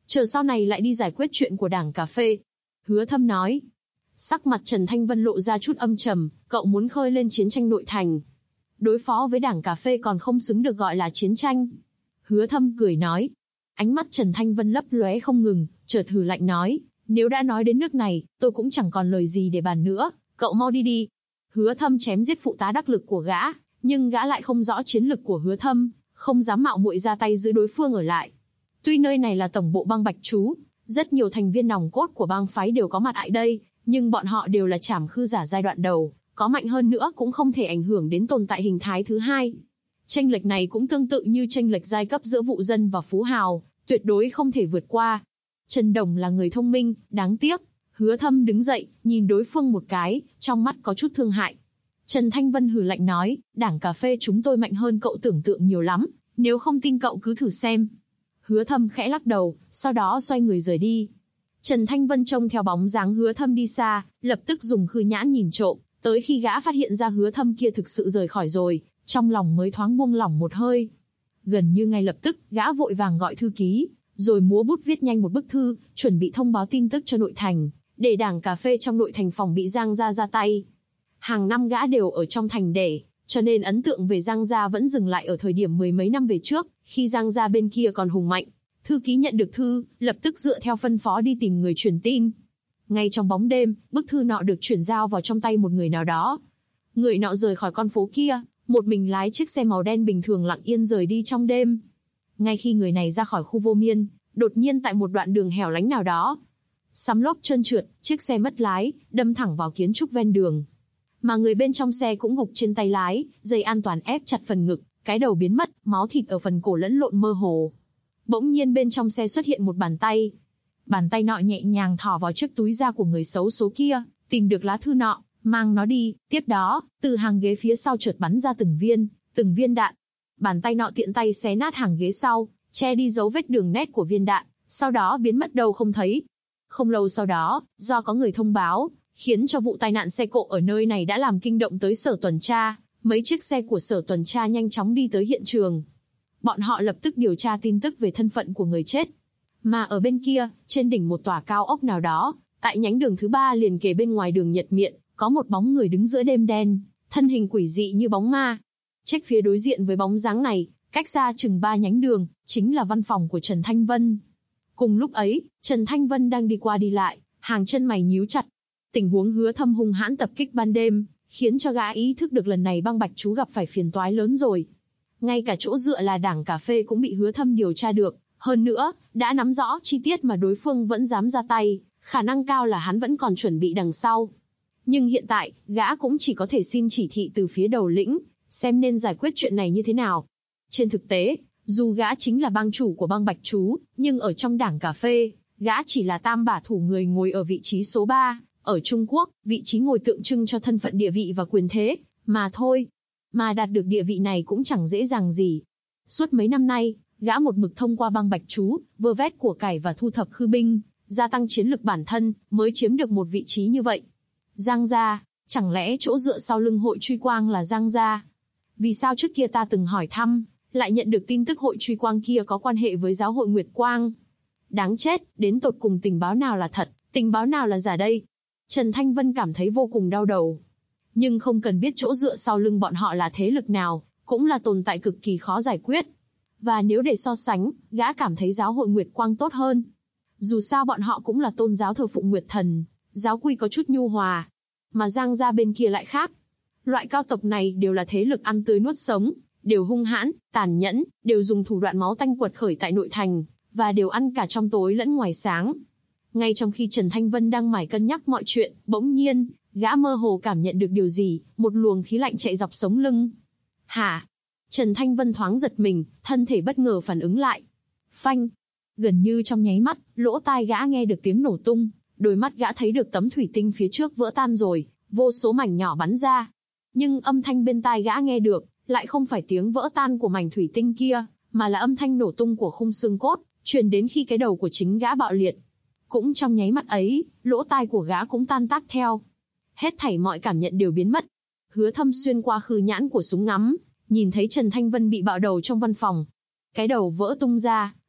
Chờ sau này lại đi giải quyết chuyện của đảng cà phê. Hứa Thâm nói. Sắc mặt Trần Thanh Vân lộ ra chút âm trầm, cậu muốn khơi lên chiến tranh nội thành. Đối phó với đảng cà phê còn không xứng được gọi là chiến tranh. Hứa Thâm cười nói. Ánh mắt Trần Thanh Vân lấp lóe không ngừng, chợt hừ lạnh nói. Nếu đã nói đến nước này, tôi cũng chẳng còn lời gì để bàn nữa, cậu mau đi đi. Hứa Thâm chém giết phụ tá đắc lực của gã, nhưng gã lại không rõ chiến lực của Hứa Thâm, không dám mạo muội ra tay giữ đối phương ở lại. Tuy nơi này là tổng bộ bang Bạch Trú, rất nhiều thành viên nòng cốt của bang phái đều có mặt tại đây, nhưng bọn họ đều là trảm khư giả giai đoạn đầu, có mạnh hơn nữa cũng không thể ảnh hưởng đến tồn tại hình thái thứ hai. Chênh lệch này cũng tương tự như chênh lệch giai cấp giữa vụ dân và phú hào, tuyệt đối không thể vượt qua. Trần Đồng là người thông minh, đáng tiếc. Hứa Thâm đứng dậy, nhìn đối phương một cái, trong mắt có chút thương hại. Trần Thanh Vân hừ lạnh nói, đảng cà phê chúng tôi mạnh hơn cậu tưởng tượng nhiều lắm, nếu không tin cậu cứ thử xem. Hứa Thâm khẽ lắc đầu, sau đó xoay người rời đi. Trần Thanh Vân trông theo bóng dáng Hứa Thâm đi xa, lập tức dùng khư nhãn nhìn trộm, tới khi gã phát hiện ra Hứa Thâm kia thực sự rời khỏi rồi, trong lòng mới thoáng buông lỏng một hơi. Gần như ngay lập tức, gã vội vàng gọi thư ký, rồi múa bút viết nhanh một bức thư, chuẩn bị thông báo tin tức cho nội thành, để đảng cà phê trong nội thành phòng bị Giang Gia ra tay. Hàng năm gã đều ở trong thành để, cho nên ấn tượng về Giang Gia vẫn dừng lại ở thời điểm mười mấy năm về trước, khi Giang Gia bên kia còn hùng mạnh. Thư ký nhận được thư, lập tức dựa theo phân phó đi tìm người truyền tin. Ngay trong bóng đêm, bức thư nọ được chuyển giao vào trong tay một người nào đó. Người nọ rời khỏi con phố kia, một mình lái chiếc xe màu đen bình thường lặng yên rời đi trong đêm. Ngay khi người này ra khỏi khu vô miên, đột nhiên tại một đoạn đường hẻo lánh nào đó, sắm lốp trơn trượt, chiếc xe mất lái, đâm thẳng vào kiến trúc ven đường. Mà người bên trong xe cũng gục trên tay lái, dây an toàn ép chặt phần ngực, cái đầu biến mất, máu thịt ở phần cổ lẫn lộn mơ hồ. Bỗng nhiên bên trong xe xuất hiện một bàn tay. Bàn tay nọ nhẹ nhàng thò vào chiếc túi da của người xấu số kia, tìm được lá thư nọ, mang nó đi. Tiếp đó, từ hàng ghế phía sau chợt bắn ra từng viên đạn. Bàn tay nọ tiện tay xé nát hàng ghế sau, che đi dấu vết đường nét của viên đạn, sau đó biến mất đâu không thấy. Không lâu sau đó, do có người thông báo, khiến cho vụ tai nạn xe cộ ở nơi này đã làm kinh động tới sở tuần tra, mấy chiếc xe của sở tuần tra nhanh chóng đi tới hiện trường. Bọn họ lập tức điều tra tin tức về thân phận của người chết. Mà ở bên kia, trên đỉnh một tòa cao ốc nào đó, tại nhánh đường thứ 3 liền kề bên ngoài đường Nhật Miện, có một bóng người đứng giữa đêm đen, thân hình quỷ dị như bóng ma. Trách phía đối diện với bóng dáng này, cách xa chừng 3 nhánh đường, chính là văn phòng của Trần Thanh Vân. Cùng lúc ấy, Trần Thanh Vân đang đi qua đi lại, hàng chân mày nhíu chặt. Tình huống Hứa Thâm hung hãn tập kích ban đêm, khiến cho gã ý thức được lần này băng Bạch Trú gặp phải phiền toái lớn rồi. Ngay cả chỗ dựa là đảng cà phê cũng bị Hứa Thâm điều tra được, hơn nữa, đã nắm rõ chi tiết mà đối phương vẫn dám ra tay, khả năng cao là hắn vẫn còn chuẩn bị đằng sau. Nhưng hiện tại, gã cũng chỉ có thể xin chỉ thị từ phía đầu lĩnh, xem nên giải quyết chuyện này như thế nào. Trên thực tế, dù gã chính là bang chủ của bang Bạch Trú, nhưng ở trong đảng cà phê, gã chỉ là tam bả thủ người ngồi ở vị trí số 3, ở Trung Quốc, vị trí ngồi tượng trưng cho thân phận địa vị và quyền thế, mà thôi. Mà đạt được địa vị này cũng chẳng dễ dàng gì. Suốt mấy năm nay, gã một mực thông qua bang Bạch Trú, vơ vét của cải và thu thập khư binh, gia tăng chiến lực bản thân, mới chiếm được một vị trí như vậy. Giang Gia, chẳng lẽ chỗ dựa sau lưng hội truy quang là Giang Gia? Vì sao trước kia ta từng hỏi thăm, lại nhận được tin tức hội truy quang kia có quan hệ với giáo hội Nguyệt Quang? Đáng chết, đến tột cùng tình báo nào là thật, tình báo nào là giả đây? Trần Thanh Vân cảm thấy vô cùng đau đầu. Nhưng không cần biết chỗ dựa sau lưng bọn họ là thế lực nào, cũng là tồn tại cực kỳ khó giải quyết. Và nếu để so sánh, gã cảm thấy giáo hội Nguyệt Quang tốt hơn. Dù sao bọn họ cũng là tôn giáo thờ phụng Nguyệt Thần, giáo quy có chút nhu hòa. Mà Giang Gia bên kia lại khác. Loại cao tộc này đều là thế lực ăn tươi nuốt sống, đều hung hãn, tàn nhẫn, đều dùng thủ đoạn máu tanh quật khởi tại nội thành, và đều ăn cả trong tối lẫn ngoài sáng. Ngay trong khi Trần Thanh Vân đang mải cân nhắc mọi chuyện, bỗng nhiên, gã mơ hồ cảm nhận được điều gì, một luồng khí lạnh chạy dọc sống lưng. Hả? Trần Thanh Vân thoáng giật mình, thân thể bất ngờ phản ứng lại. Phanh! Gần như trong nháy mắt, lỗ tai gã nghe được tiếng nổ tung, đôi mắt gã thấy được tấm thủy tinh phía trước vỡ tan rồi, vô số mảnh nhỏ bắn ra. Nhưng âm thanh bên tai gã nghe được, lại không phải tiếng vỡ tan của mảnh thủy tinh kia, mà là âm thanh nổ tung của khung xương cốt, truyền đến khi cái đầu của chính gã bạo liệt. Cũng trong nháy mắt ấy, lỗ tai của gã cũng tan tác theo. Hết thảy mọi cảm nhận đều biến mất. Hứa Thâm xuyên qua khư nhãn của súng ngắm, nhìn thấy Trần Thanh Vân bị bạo đầu trong văn phòng. Cái đầu vỡ tung ra,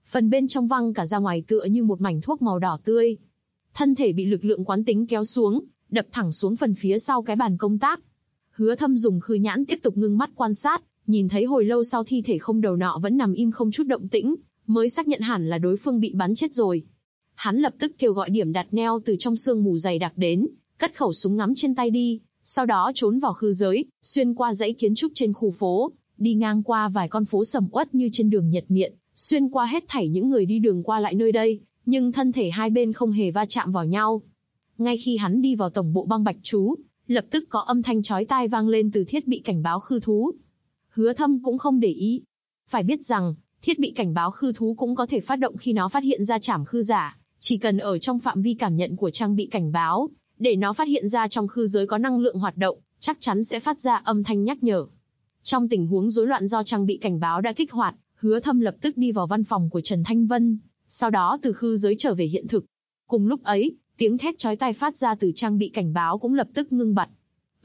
phần bên trong văng cả ra ngoài tựa như một mảnh thuốc màu đỏ tươi. Thân thể bị lực lượng quán tính kéo xuống, đập thẳng xuống phần phía sau cái bàn công tác. Hứa Thâm dùng khư nhãn tiếp tục ngưng mắt quan sát, nhìn thấy hồi lâu sau thi thể không đầu nọ vẫn nằm im không chút động tĩnh, mới xác nhận hẳn là đối phương bị bắn chết rồi. Hắn lập tức kêu gọi điểm đặt neo từ trong sương mù dày đặc đến, cất khẩu súng ngắm trên tay đi, sau đó trốn vào khư giới, xuyên qua dãy kiến trúc trên khu phố, đi ngang qua vài con phố sầm uất như trên đường Nhật Miện, xuyên qua hết thảy những người đi đường qua lại nơi đây, nhưng thân thể hai bên không hề va chạm vào nhau. Ngay khi hắn đi vào tổng bộ băng Bạch Chú, lập tức có âm thanh chói tai vang lên từ thiết bị cảnh báo khư thú. Hứa Thâm cũng không để ý. Phải biết rằng, thiết bị cảnh báo khư thú cũng có thể phát động khi nó phát hiện ra trảm khư giả, chỉ cần ở trong phạm vi cảm nhận của trang bị cảnh báo, để nó phát hiện ra trong khư giới có năng lượng hoạt động, chắc chắn sẽ phát ra âm thanh nhắc nhở. Trong tình huống rối loạn do trang bị cảnh báo đã kích hoạt, Hứa Thâm lập tức đi vào văn phòng của Trần Thanh Vân, sau đó từ khư giới trở về hiện thực. Cùng lúc ấy, tiếng thét chói tai phát ra từ trang bị cảnh báo cũng lập tức ngưng bặt.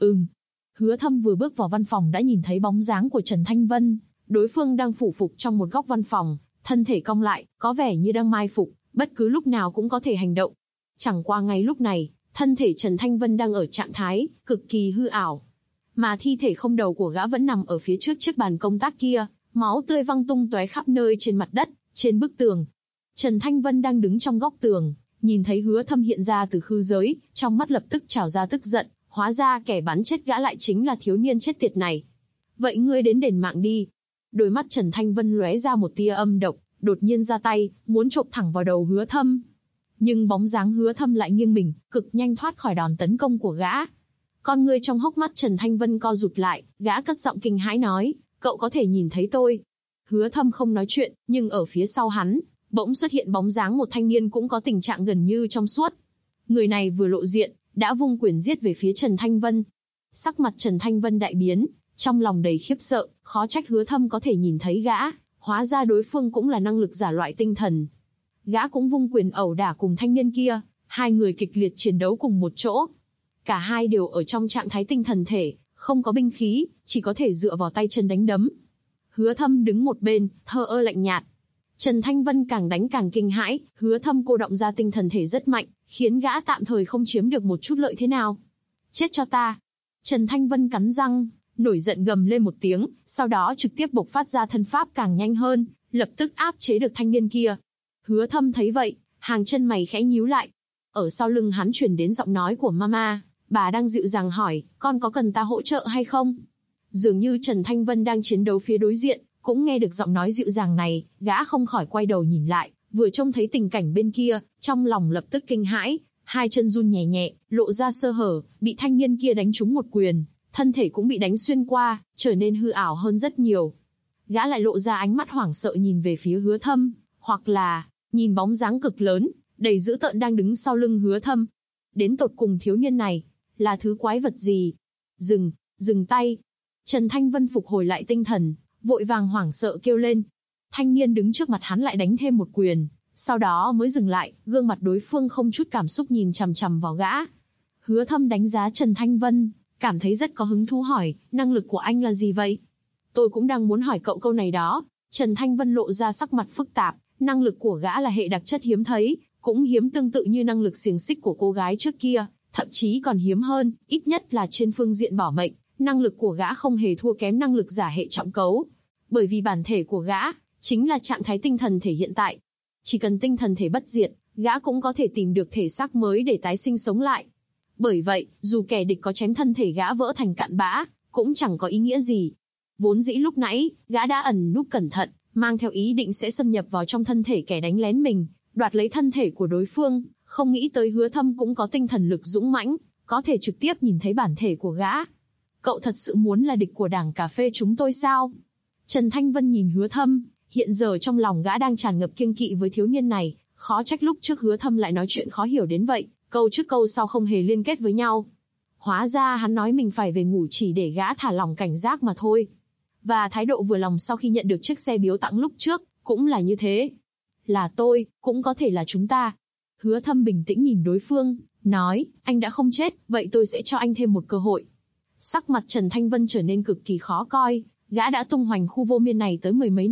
Hứa Thâm vừa bước vào văn phòng đã nhìn thấy bóng dáng của Trần Thanh Vân, đối phương đang phủ phục trong một góc văn phòng, thân thể cong lại, có vẻ như đang mai phục, bất cứ lúc nào cũng có thể hành động. Chẳng qua ngay lúc này, thân thể Trần Thanh Vân đang ở trạng thái cực kỳ hư ảo, mà thi thể không đầu của gã vẫn nằm ở phía trước chiếc bàn công tác kia, máu tươi văng tung tóe khắp nơi trên mặt đất, trên bức tường. Trần Thanh Vân đang đứng trong góc tường, nhìn thấy Hứa Thâm hiện ra từ khư giới, trong mắt lập tức trào ra tức giận, hóa ra kẻ bắn chết gã lại chính là thiếu niên chết tiệt này. Vậy ngươi đến đền mạng đi. Đôi mắt Trần Thanh Vân lóe ra một tia âm độc, đột nhiên ra tay, muốn chộp thẳng vào đầu Hứa Thâm. Nhưng bóng dáng Hứa Thâm lại nghiêng mình, cực nhanh thoát khỏi đòn tấn công của gã. Con ngươi trong hốc mắt Trần Thanh Vân co rụt lại, gã cất giọng kinh hãi nói, cậu có thể nhìn thấy tôi. Hứa Thâm không nói chuyện, nhưng ở phía sau hắn, bỗng xuất hiện bóng dáng một thanh niên cũng có tình trạng gần như trong suốt. Người này vừa lộ diện, đã vung quyền giết về phía Trần Thanh Vân. Sắc mặt Trần Thanh Vân đại biến, trong lòng đầy khiếp sợ, khó trách Hứa Thâm có thể nhìn thấy gã, hóa ra đối phương cũng là năng lực giả loại tinh thần. Gã cũng vung quyền ẩu đả cùng thanh niên kia, hai người kịch liệt chiến đấu cùng một chỗ. Cả hai đều ở trong trạng thái tinh thần thể, không có binh khí, chỉ có thể dựa vào tay chân đánh đấm. Hứa Thâm đứng một bên, thờ ơ lạnh nhạt. Trần Thanh Vân càng đánh càng kinh hãi, Hứa Thâm cô động ra tinh thần thể rất mạnh, khiến gã tạm thời không chiếm được một chút lợi thế nào. Chết cho ta! Trần Thanh Vân cắn răng, nổi giận gầm lên một tiếng, sau đó trực tiếp bộc phát ra thân pháp càng nhanh hơn, lập tức áp chế được thanh niên kia. Hứa Thâm thấy vậy, hàng chân mày khẽ nhíu lại. Ở sau lưng hắn truyền đến giọng nói của Mama, bà đang dịu dàng hỏi, con có cần ta hỗ trợ hay không? Dường như Trần Thanh Vân đang chiến đấu phía đối diện, cũng nghe được giọng nói dịu dàng này, gã không khỏi quay đầu nhìn lại, vừa trông thấy tình cảnh bên kia, trong lòng lập tức kinh hãi, hai chân run nhẹ nhẹ, lộ ra sơ hở, bị thanh niên kia đánh trúng một quyền, thân thể cũng bị đánh xuyên qua, trở nên hư ảo hơn rất nhiều. Gã lại lộ ra ánh mắt hoảng sợ nhìn về phía Hứa Thâm, hoặc là nhìn bóng dáng cực lớn, đầy dữ tợn đang đứng sau lưng Hứa Thâm. Đến tột cùng thiếu niên này là thứ quái vật gì? Dừng tay! Trần Thanh Vân phục hồi lại tinh thần, vội vàng hoảng sợ kêu lên. Thanh niên đứng trước mặt hắn lại đánh thêm một quyền, sau đó mới dừng lại, gương mặt đối phương không chút cảm xúc nhìn chằm chằm vào gã. Hứa Thâm đánh giá Trần Thanh Vân, cảm thấy rất có hứng thú hỏi, năng lực của anh là gì vậy? Tôi cũng đang muốn hỏi cậu câu này đó. Trần Thanh Vân lộ ra sắc mặt phức tạp, năng lực của gã là hệ đặc chất hiếm thấy, cũng hiếm tương tự như năng lực xiềng xích của cô gái trước kia, thậm chí còn hiếm hơn, ít nhất là trên phương diện bảo mệnh, năng lực của gã không hề thua kém năng lực giả hệ trọng cấu. Bởi vì bản thể của gã chính là trạng thái tinh thần thể hiện tại. Chỉ cần tinh thần thể bất diệt, gã cũng có thể tìm được thể xác mới để tái sinh sống lại. Bởi vậy, dù kẻ địch có chém thân thể gã vỡ thành cặn bã, cũng chẳng có ý nghĩa gì. Vốn dĩ lúc nãy, gã đã ẩn núp cẩn thận, mang theo ý định sẽ xâm nhập vào trong thân thể kẻ đánh lén mình, đoạt lấy thân thể của đối phương, không nghĩ tới Hứa Thâm cũng có tinh thần lực dũng mãnh, có thể trực tiếp nhìn thấy bản thể của gã. Cậu thật sự muốn là địch của đảng cà phê chúng tôi sao? Trần Thanh Vân nhìn Hứa Thâm, hiện giờ trong lòng gã đang tràn ngập kiêng kỵ với thiếu niên này, khó trách lúc trước Hứa Thâm lại nói chuyện khó hiểu đến vậy, câu trước câu sau không hề liên kết với nhau. Hóa ra hắn nói mình phải về ngủ chỉ để gã thả lỏng cảnh giác mà thôi. Và thái độ vừa lòng sau khi nhận được chiếc xe biếu tặng lúc trước, cũng là như thế. Là tôi, cũng có thể là chúng ta. Hứa Thâm bình tĩnh nhìn đối phương, nói, anh đã không chết, vậy tôi sẽ cho anh thêm một cơ hội. Sắc mặt Trần Thanh Vân trở nên cực kỳ khó coi, gã đã tung hoành khu vô miên này tới mười mấy năm,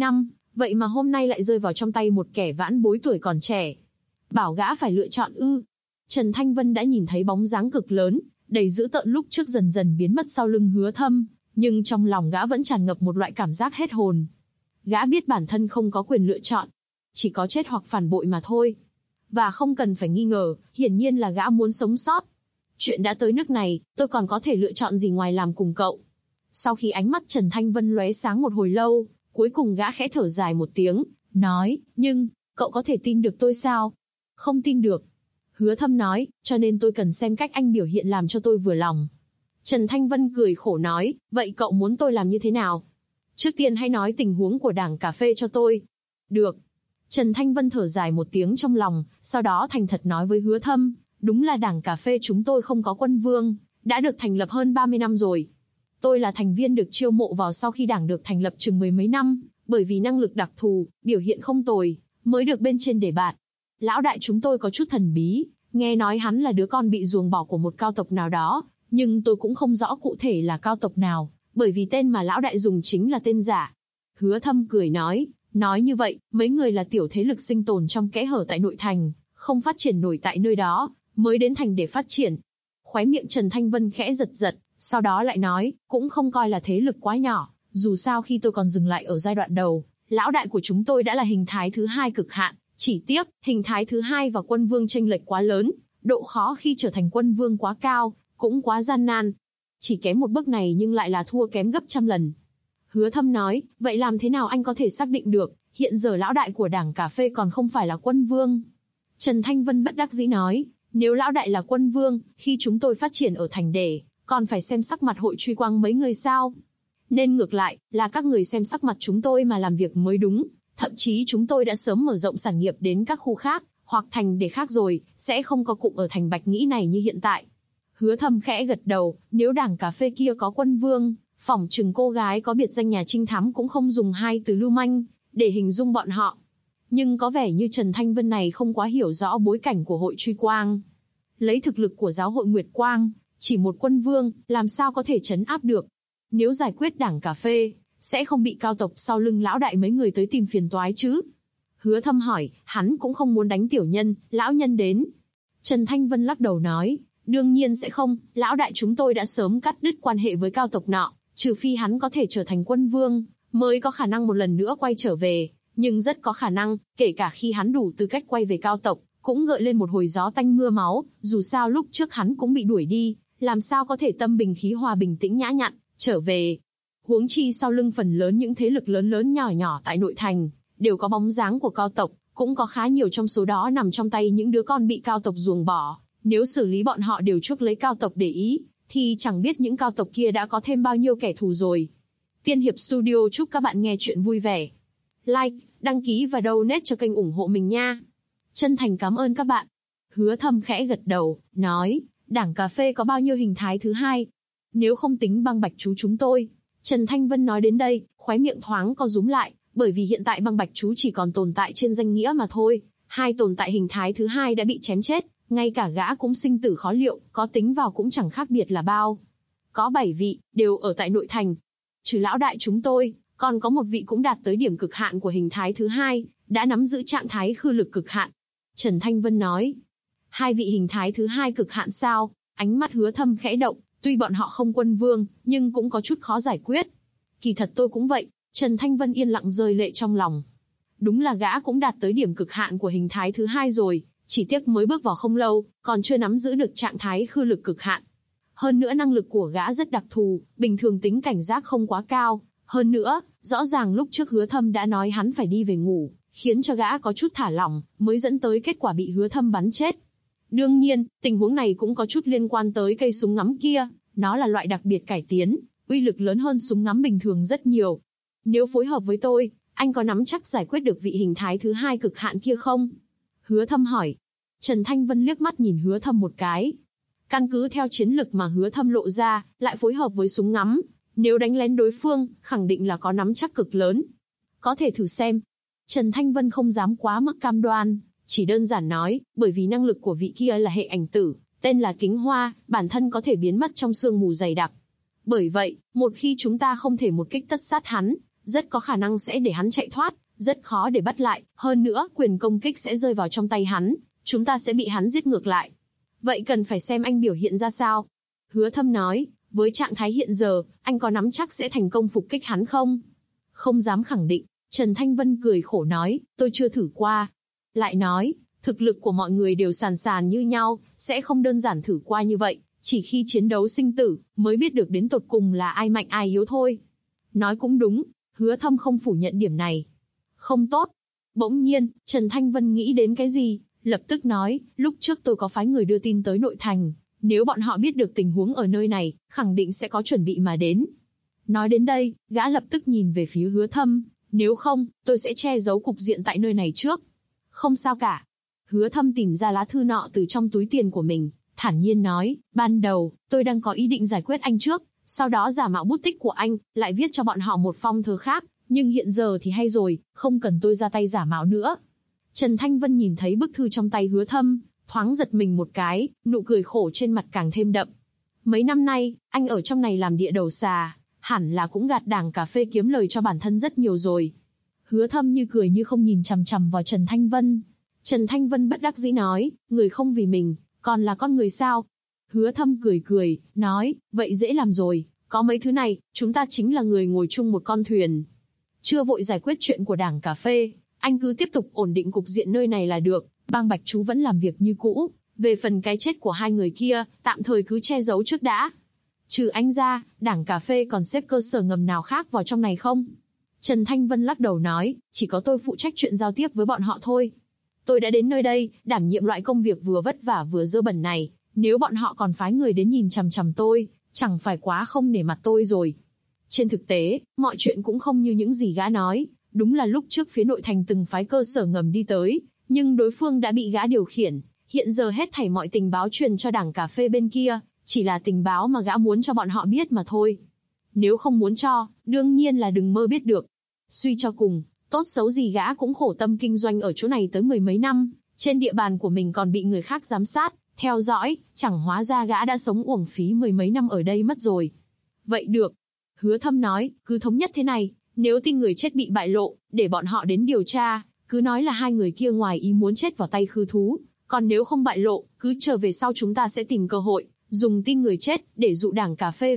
vậy mà hôm nay lại rơi vào trong tay một kẻ vãn bối tuổi còn trẻ. Bảo gã phải lựa chọn ư? Trần Thanh Vân đã nhìn thấy bóng dáng cực lớn, đầy dữ tợn lúc trước dần dần biến mất sau lưng Hứa Thâm, nhưng trong lòng gã vẫn tràn ngập một loại cảm giác hết hồn. Gã biết bản thân không có quyền lựa chọn, chỉ có chết hoặc phản bội mà thôi. Và không cần phải nghi ngờ, hiển nhiên là gã muốn sống sót. Chuyện đã tới nước này, tôi còn có thể lựa chọn gì ngoài làm cùng cậu? Sau khi ánh mắt Trần Thanh Vân lóe sáng một hồi lâu, cuối cùng gã khẽ thở dài một tiếng, nói, nhưng, cậu có thể tin được tôi sao? Không tin được. Hứa Thâm nói, cho nên tôi cần xem cách anh biểu hiện làm cho tôi vừa lòng. Trần Thanh Vân cười khổ nói, vậy cậu muốn tôi làm như thế nào? Trước tiên hãy nói tình huống của đảng cà phê cho tôi. Được. Trần Thanh Vân thở dài một tiếng trong lòng, sau đó thành thật nói với Hứa Thâm, đúng là đảng cà phê chúng tôi không có quân vương, đã được thành lập hơn 30 năm rồi. Tôi là thành viên được chiêu mộ vào sau khi đảng được thành lập chừng mười mấy năm, bởi vì năng lực đặc thù, biểu hiện không tồi, mới được bên trên đề bạt. Lão đại chúng tôi có chút thần bí, nghe nói hắn là đứa con bị ruồng bỏ của một cao tộc nào đó, nhưng tôi cũng không rõ cụ thể là cao tộc nào, bởi vì tên mà lão đại dùng chính là tên giả. Hứa Thâm cười nói như vậy, mấy người là tiểu thế lực sinh tồn trong kẽ hở tại nội thành, không phát triển nổi tại nơi đó, mới đến thành để phát triển. Khóe miệng Trần Thanh Vân khẽ giật giật, sau đó lại nói, cũng không coi là thế lực quá nhỏ, dù sao khi tôi còn dừng lại ở giai đoạn đầu, lão đại của chúng tôi đã là hình thái thứ hai cực hạn, chỉ tiếc, hình thái thứ hai và quân vương chênh lệch quá lớn, độ khó khi trở thành quân vương quá cao, cũng quá gian nan. Chỉ kém một bước này nhưng lại là thua kém gấp trăm lần. Hứa Thâm nói, vậy làm thế nào anh có thể xác định được, hiện giờ lão đại của đảng cà phê còn không phải là quân vương? Trần Thanh Vân bất đắc dĩ nói, nếu lão đại là quân vương, khi chúng tôi phát triển ở thành đề, còn phải xem sắc mặt hội truy quang mấy người sao? Nên ngược lại, là các người xem sắc mặt chúng tôi mà làm việc mới đúng, thậm chí chúng tôi đã sớm mở rộng sản nghiệp đến các khu khác, hoặc thành đề khác rồi, sẽ không có cụm ở thành Bạch Nghĩ này như hiện tại. Hứa Thâm khẽ gật đầu, nếu đảng cà phê kia có quân vương, phỏng chừng cô gái có biệt danh nhà trinh thám cũng không dùng hai từ lưu manh để hình dung bọn họ. Nhưng có vẻ như Trần Thanh Vân này không quá hiểu rõ bối cảnh của hội truy quang. Lấy thực lực của giáo hội Nguyệt Quang, chỉ một quân vương, làm sao có thể trấn áp được. Nếu giải quyết đảng cà phê, sẽ không bị cao tộc sau lưng lão đại mấy người tới tìm phiền toái chứ. Hứa Thâm hỏi, hắn cũng không muốn đánh tiểu nhân, lão nhân đến. Trần Thanh Vân lắc đầu nói, đương nhiên sẽ không, lão đại chúng tôi đã sớm cắt đứt quan hệ với cao tộc nọ, trừ phi hắn có thể trở thành quân vương, mới có khả năng một lần nữa quay trở về, nhưng rất có khả năng, kể cả khi hắn đủ tư cách quay về cao tộc, cũng gợi lên một hồi gió tanh mưa máu, dù sao lúc trước hắn cũng bị đuổi đi, làm sao có thể tâm bình khí hòa bình tĩnh nhã nhặn, trở về. Huống chi sau lưng phần lớn những thế lực lớn lớn nhỏ nhỏ tại nội thành, đều có bóng dáng của cao tộc, cũng có khá nhiều trong số đó nằm trong tay những đứa con bị cao tộc ruồng bỏ, nếu xử lý bọn họ đều chuốc lấy cao tộc để ý, thì chẳng biết những cao tộc kia đã có thêm bao nhiêu kẻ thù rồi. Tiên Hiệp Studio chúc các bạn nghe chuyện vui vẻ. Like, đăng ký và donate cho kênh ủng hộ mình nha. Chân thành cảm ơn các bạn. Hứa Thâm khẽ gật đầu, nói, đảng cà phê có bao nhiêu hình thái thứ hai? Nếu không tính băng bạch chú chúng tôi. Trần Thanh Vân nói đến đây, khóe miệng thoáng co rúm lại, bởi vì hiện tại băng bạch chú chỉ còn tồn tại trên danh nghĩa mà thôi. Hai tồn tại hình thái thứ hai đã bị chém chết, ngay cả gã cũng sinh tử khó liệu, có tính vào cũng chẳng khác biệt là bao. Có 7 vị, đều ở tại nội thành. Trừ lão đại chúng tôi, còn có một vị cũng đạt tới điểm cực hạn của hình thái thứ hai, đã nắm giữ trạng thái khư lực cực hạn. Trần Thanh Vân nói, 2 vị hình thái thứ hai cực hạn sao? Ánh mắt Hứa Thâm khẽ động, tuy bọn họ không quân vương, nhưng cũng có chút khó giải quyết. Kỳ thật tôi cũng vậy, Trần Thanh Vân yên lặng rơi lệ trong lòng. Đúng là gã cũng đạt tới điểm cực hạn của hình thái thứ hai rồi, chỉ tiếc mới bước vào không lâu, còn chưa nắm giữ được trạng thái khư lực cực hạn. Hơn nữa năng lực của gã rất đặc thù, bình thường tính cảnh giác không quá cao. Hơn nữa, rõ ràng lúc trước Hứa Thâm đã nói hắn phải đi về ngủ, khiến cho gã có chút thả lỏng, mới dẫn tới kết quả bị Hứa Thâm bắn chết. Đương nhiên, tình huống này cũng có chút liên quan tới cây súng ngắm kia, nó là loại đặc biệt cải tiến, uy lực lớn hơn súng ngắm bình thường rất nhiều. Nếu phối hợp với tôi, anh có nắm chắc giải quyết được vị hình thái thứ hai cực hạn kia không? Hứa Thâm hỏi. Trần Thanh Vân liếc mắt nhìn Hứa Thâm một cái. Căn cứ theo chiến lực mà Hứa Thâm lộ ra, lại phối hợp với súng ngắm, nếu đánh lén đối phương, khẳng định là có nắm chắc cực lớn. Có thể thử xem. Trần Thanh Vân không dám quá mức cam đoan, chỉ đơn giản nói, bởi vì năng lực của vị kia là hệ ảnh tử, tên là Kính Hoa, bản thân có thể biến mất trong sương mù dày đặc. Bởi vậy, một khi chúng ta không thể một kích tất sát hắn, rất có khả năng sẽ để hắn chạy thoát, rất khó để bắt lại, hơn nữa quyền công kích sẽ rơi vào trong tay hắn, chúng ta sẽ bị hắn giết ngược lại. Vậy cần phải xem anh biểu hiện ra sao. Hứa Thâm nói, với trạng thái hiện giờ, anh có nắm chắc sẽ thành công phục kích hắn không? Không dám khẳng định, Trần Thanh Vân cười khổ nói, tôi chưa thử qua. Lại nói, thực lực của mọi người đều sàn sàn như nhau, sẽ không đơn giản thử qua như vậy, chỉ khi chiến đấu sinh tử, mới biết được đến tột cùng là ai mạnh ai yếu thôi. Nói cũng đúng, Hứa Thâm không phủ nhận điểm này. Không tốt. Bỗng nhiên, Trần Thanh Vân nghĩ đến cái gì, lập tức nói, lúc trước tôi có phái người đưa tin tới nội thành, nếu bọn họ biết được tình huống ở nơi này, khẳng định sẽ có chuẩn bị mà đến. Nói đến đây, gã lập tức nhìn về phía Hứa Thâm, nếu không, tôi sẽ che giấu cục diện tại nơi này trước. Không sao cả. Hứa Thâm tìm ra lá thư nọ từ trong túi tiền của mình, thản nhiên nói, ban đầu, tôi đang có ý định giải quyết anh trước, sau đó giả mạo bút tích của anh, lại viết cho bọn họ một phong thư khác, nhưng hiện giờ thì hay rồi, không cần tôi ra tay giả mạo nữa. Trần Thanh Vân nhìn thấy bức thư trong tay Hứa Thâm, thoáng giật mình một cái, nụ cười khổ trên mặt càng thêm đậm. Mấy năm nay, anh ở trong này làm địa đầu xà, hẳn là cũng gạt đảng cà phê kiếm lời cho bản thân rất nhiều rồi. Hứa Thâm như cười như không nhìn chằm chằm vào Trần Thanh Vân. Trần Thanh Vân bất đắc dĩ nói, người không vì mình, còn là con người sao? Hứa Thâm cười cười, nói, vậy dễ làm rồi, có mấy thứ này, chúng ta chính là người ngồi chung một con thuyền. Chưa vội giải quyết chuyện của đảng cà phê, anh cứ tiếp tục ổn định cục diện nơi này là được, bang Bạch Chú vẫn làm việc như cũ, về phần cái chết của hai người kia, tạm thời cứ che giấu trước đã. Trừ anh ra, đảng cà phê còn xếp cơ sở ngầm nào khác vào trong này không? Trần Thanh Vân lắc đầu nói, chỉ có tôi phụ trách chuyện giao tiếp với bọn họ thôi. Tôi đã đến nơi đây, đảm nhiệm loại công việc vừa vất vả vừa dơ bẩn này, nếu bọn họ còn phái người đến nhìn chằm chằm tôi, chẳng phải quá không nể mặt tôi rồi. Trên thực tế, mọi chuyện cũng không như những gì gã nói, đúng là lúc trước phía nội thành từng phái cơ sở ngầm đi tới, nhưng đối phương đã bị gã điều khiển, hiện giờ hết thảy mọi tình báo truyền cho đảng cà phê bên kia, chỉ là tình báo mà gã muốn cho bọn họ biết mà thôi. Nếu không muốn cho, đương nhiên là đừng mơ biết được. Suy cho cùng, tốt xấu gì gã cũng khổ tâm kinh doanh ở chỗ này tới mười mấy năm, trên địa bàn của mình còn bị người khác giám sát, theo dõi, chẳng hóa ra gã đã sống uổng phí mười mấy năm ở đây mất rồi. Vậy được. Hứa Thâm nói, cứ thống nhất thế này, nếu tin người chết bị bại lộ, để bọn họ đến điều tra, cứ nói là hai người kia ngoài ý muốn chết vào tay khư thú, còn nếu không bại lộ, cứ chờ về sau chúng ta sẽ tìm cơ hội, dùng tin người chết để dụ đảng cà phê.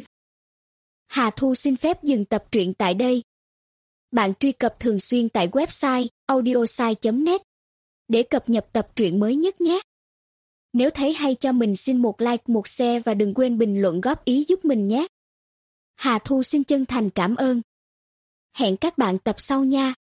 Hà Thu xin phép dừng tập truyện tại đây. Bạn truy cập thường xuyên tại website audiosai.net để cập nhật tập truyện mới nhất nhé. Nếu thấy hay cho mình xin một like, một share và đừng quên bình luận góp ý giúp mình nhé. Hà Thu xin chân thành cảm ơn. Hẹn các bạn tập sau nha.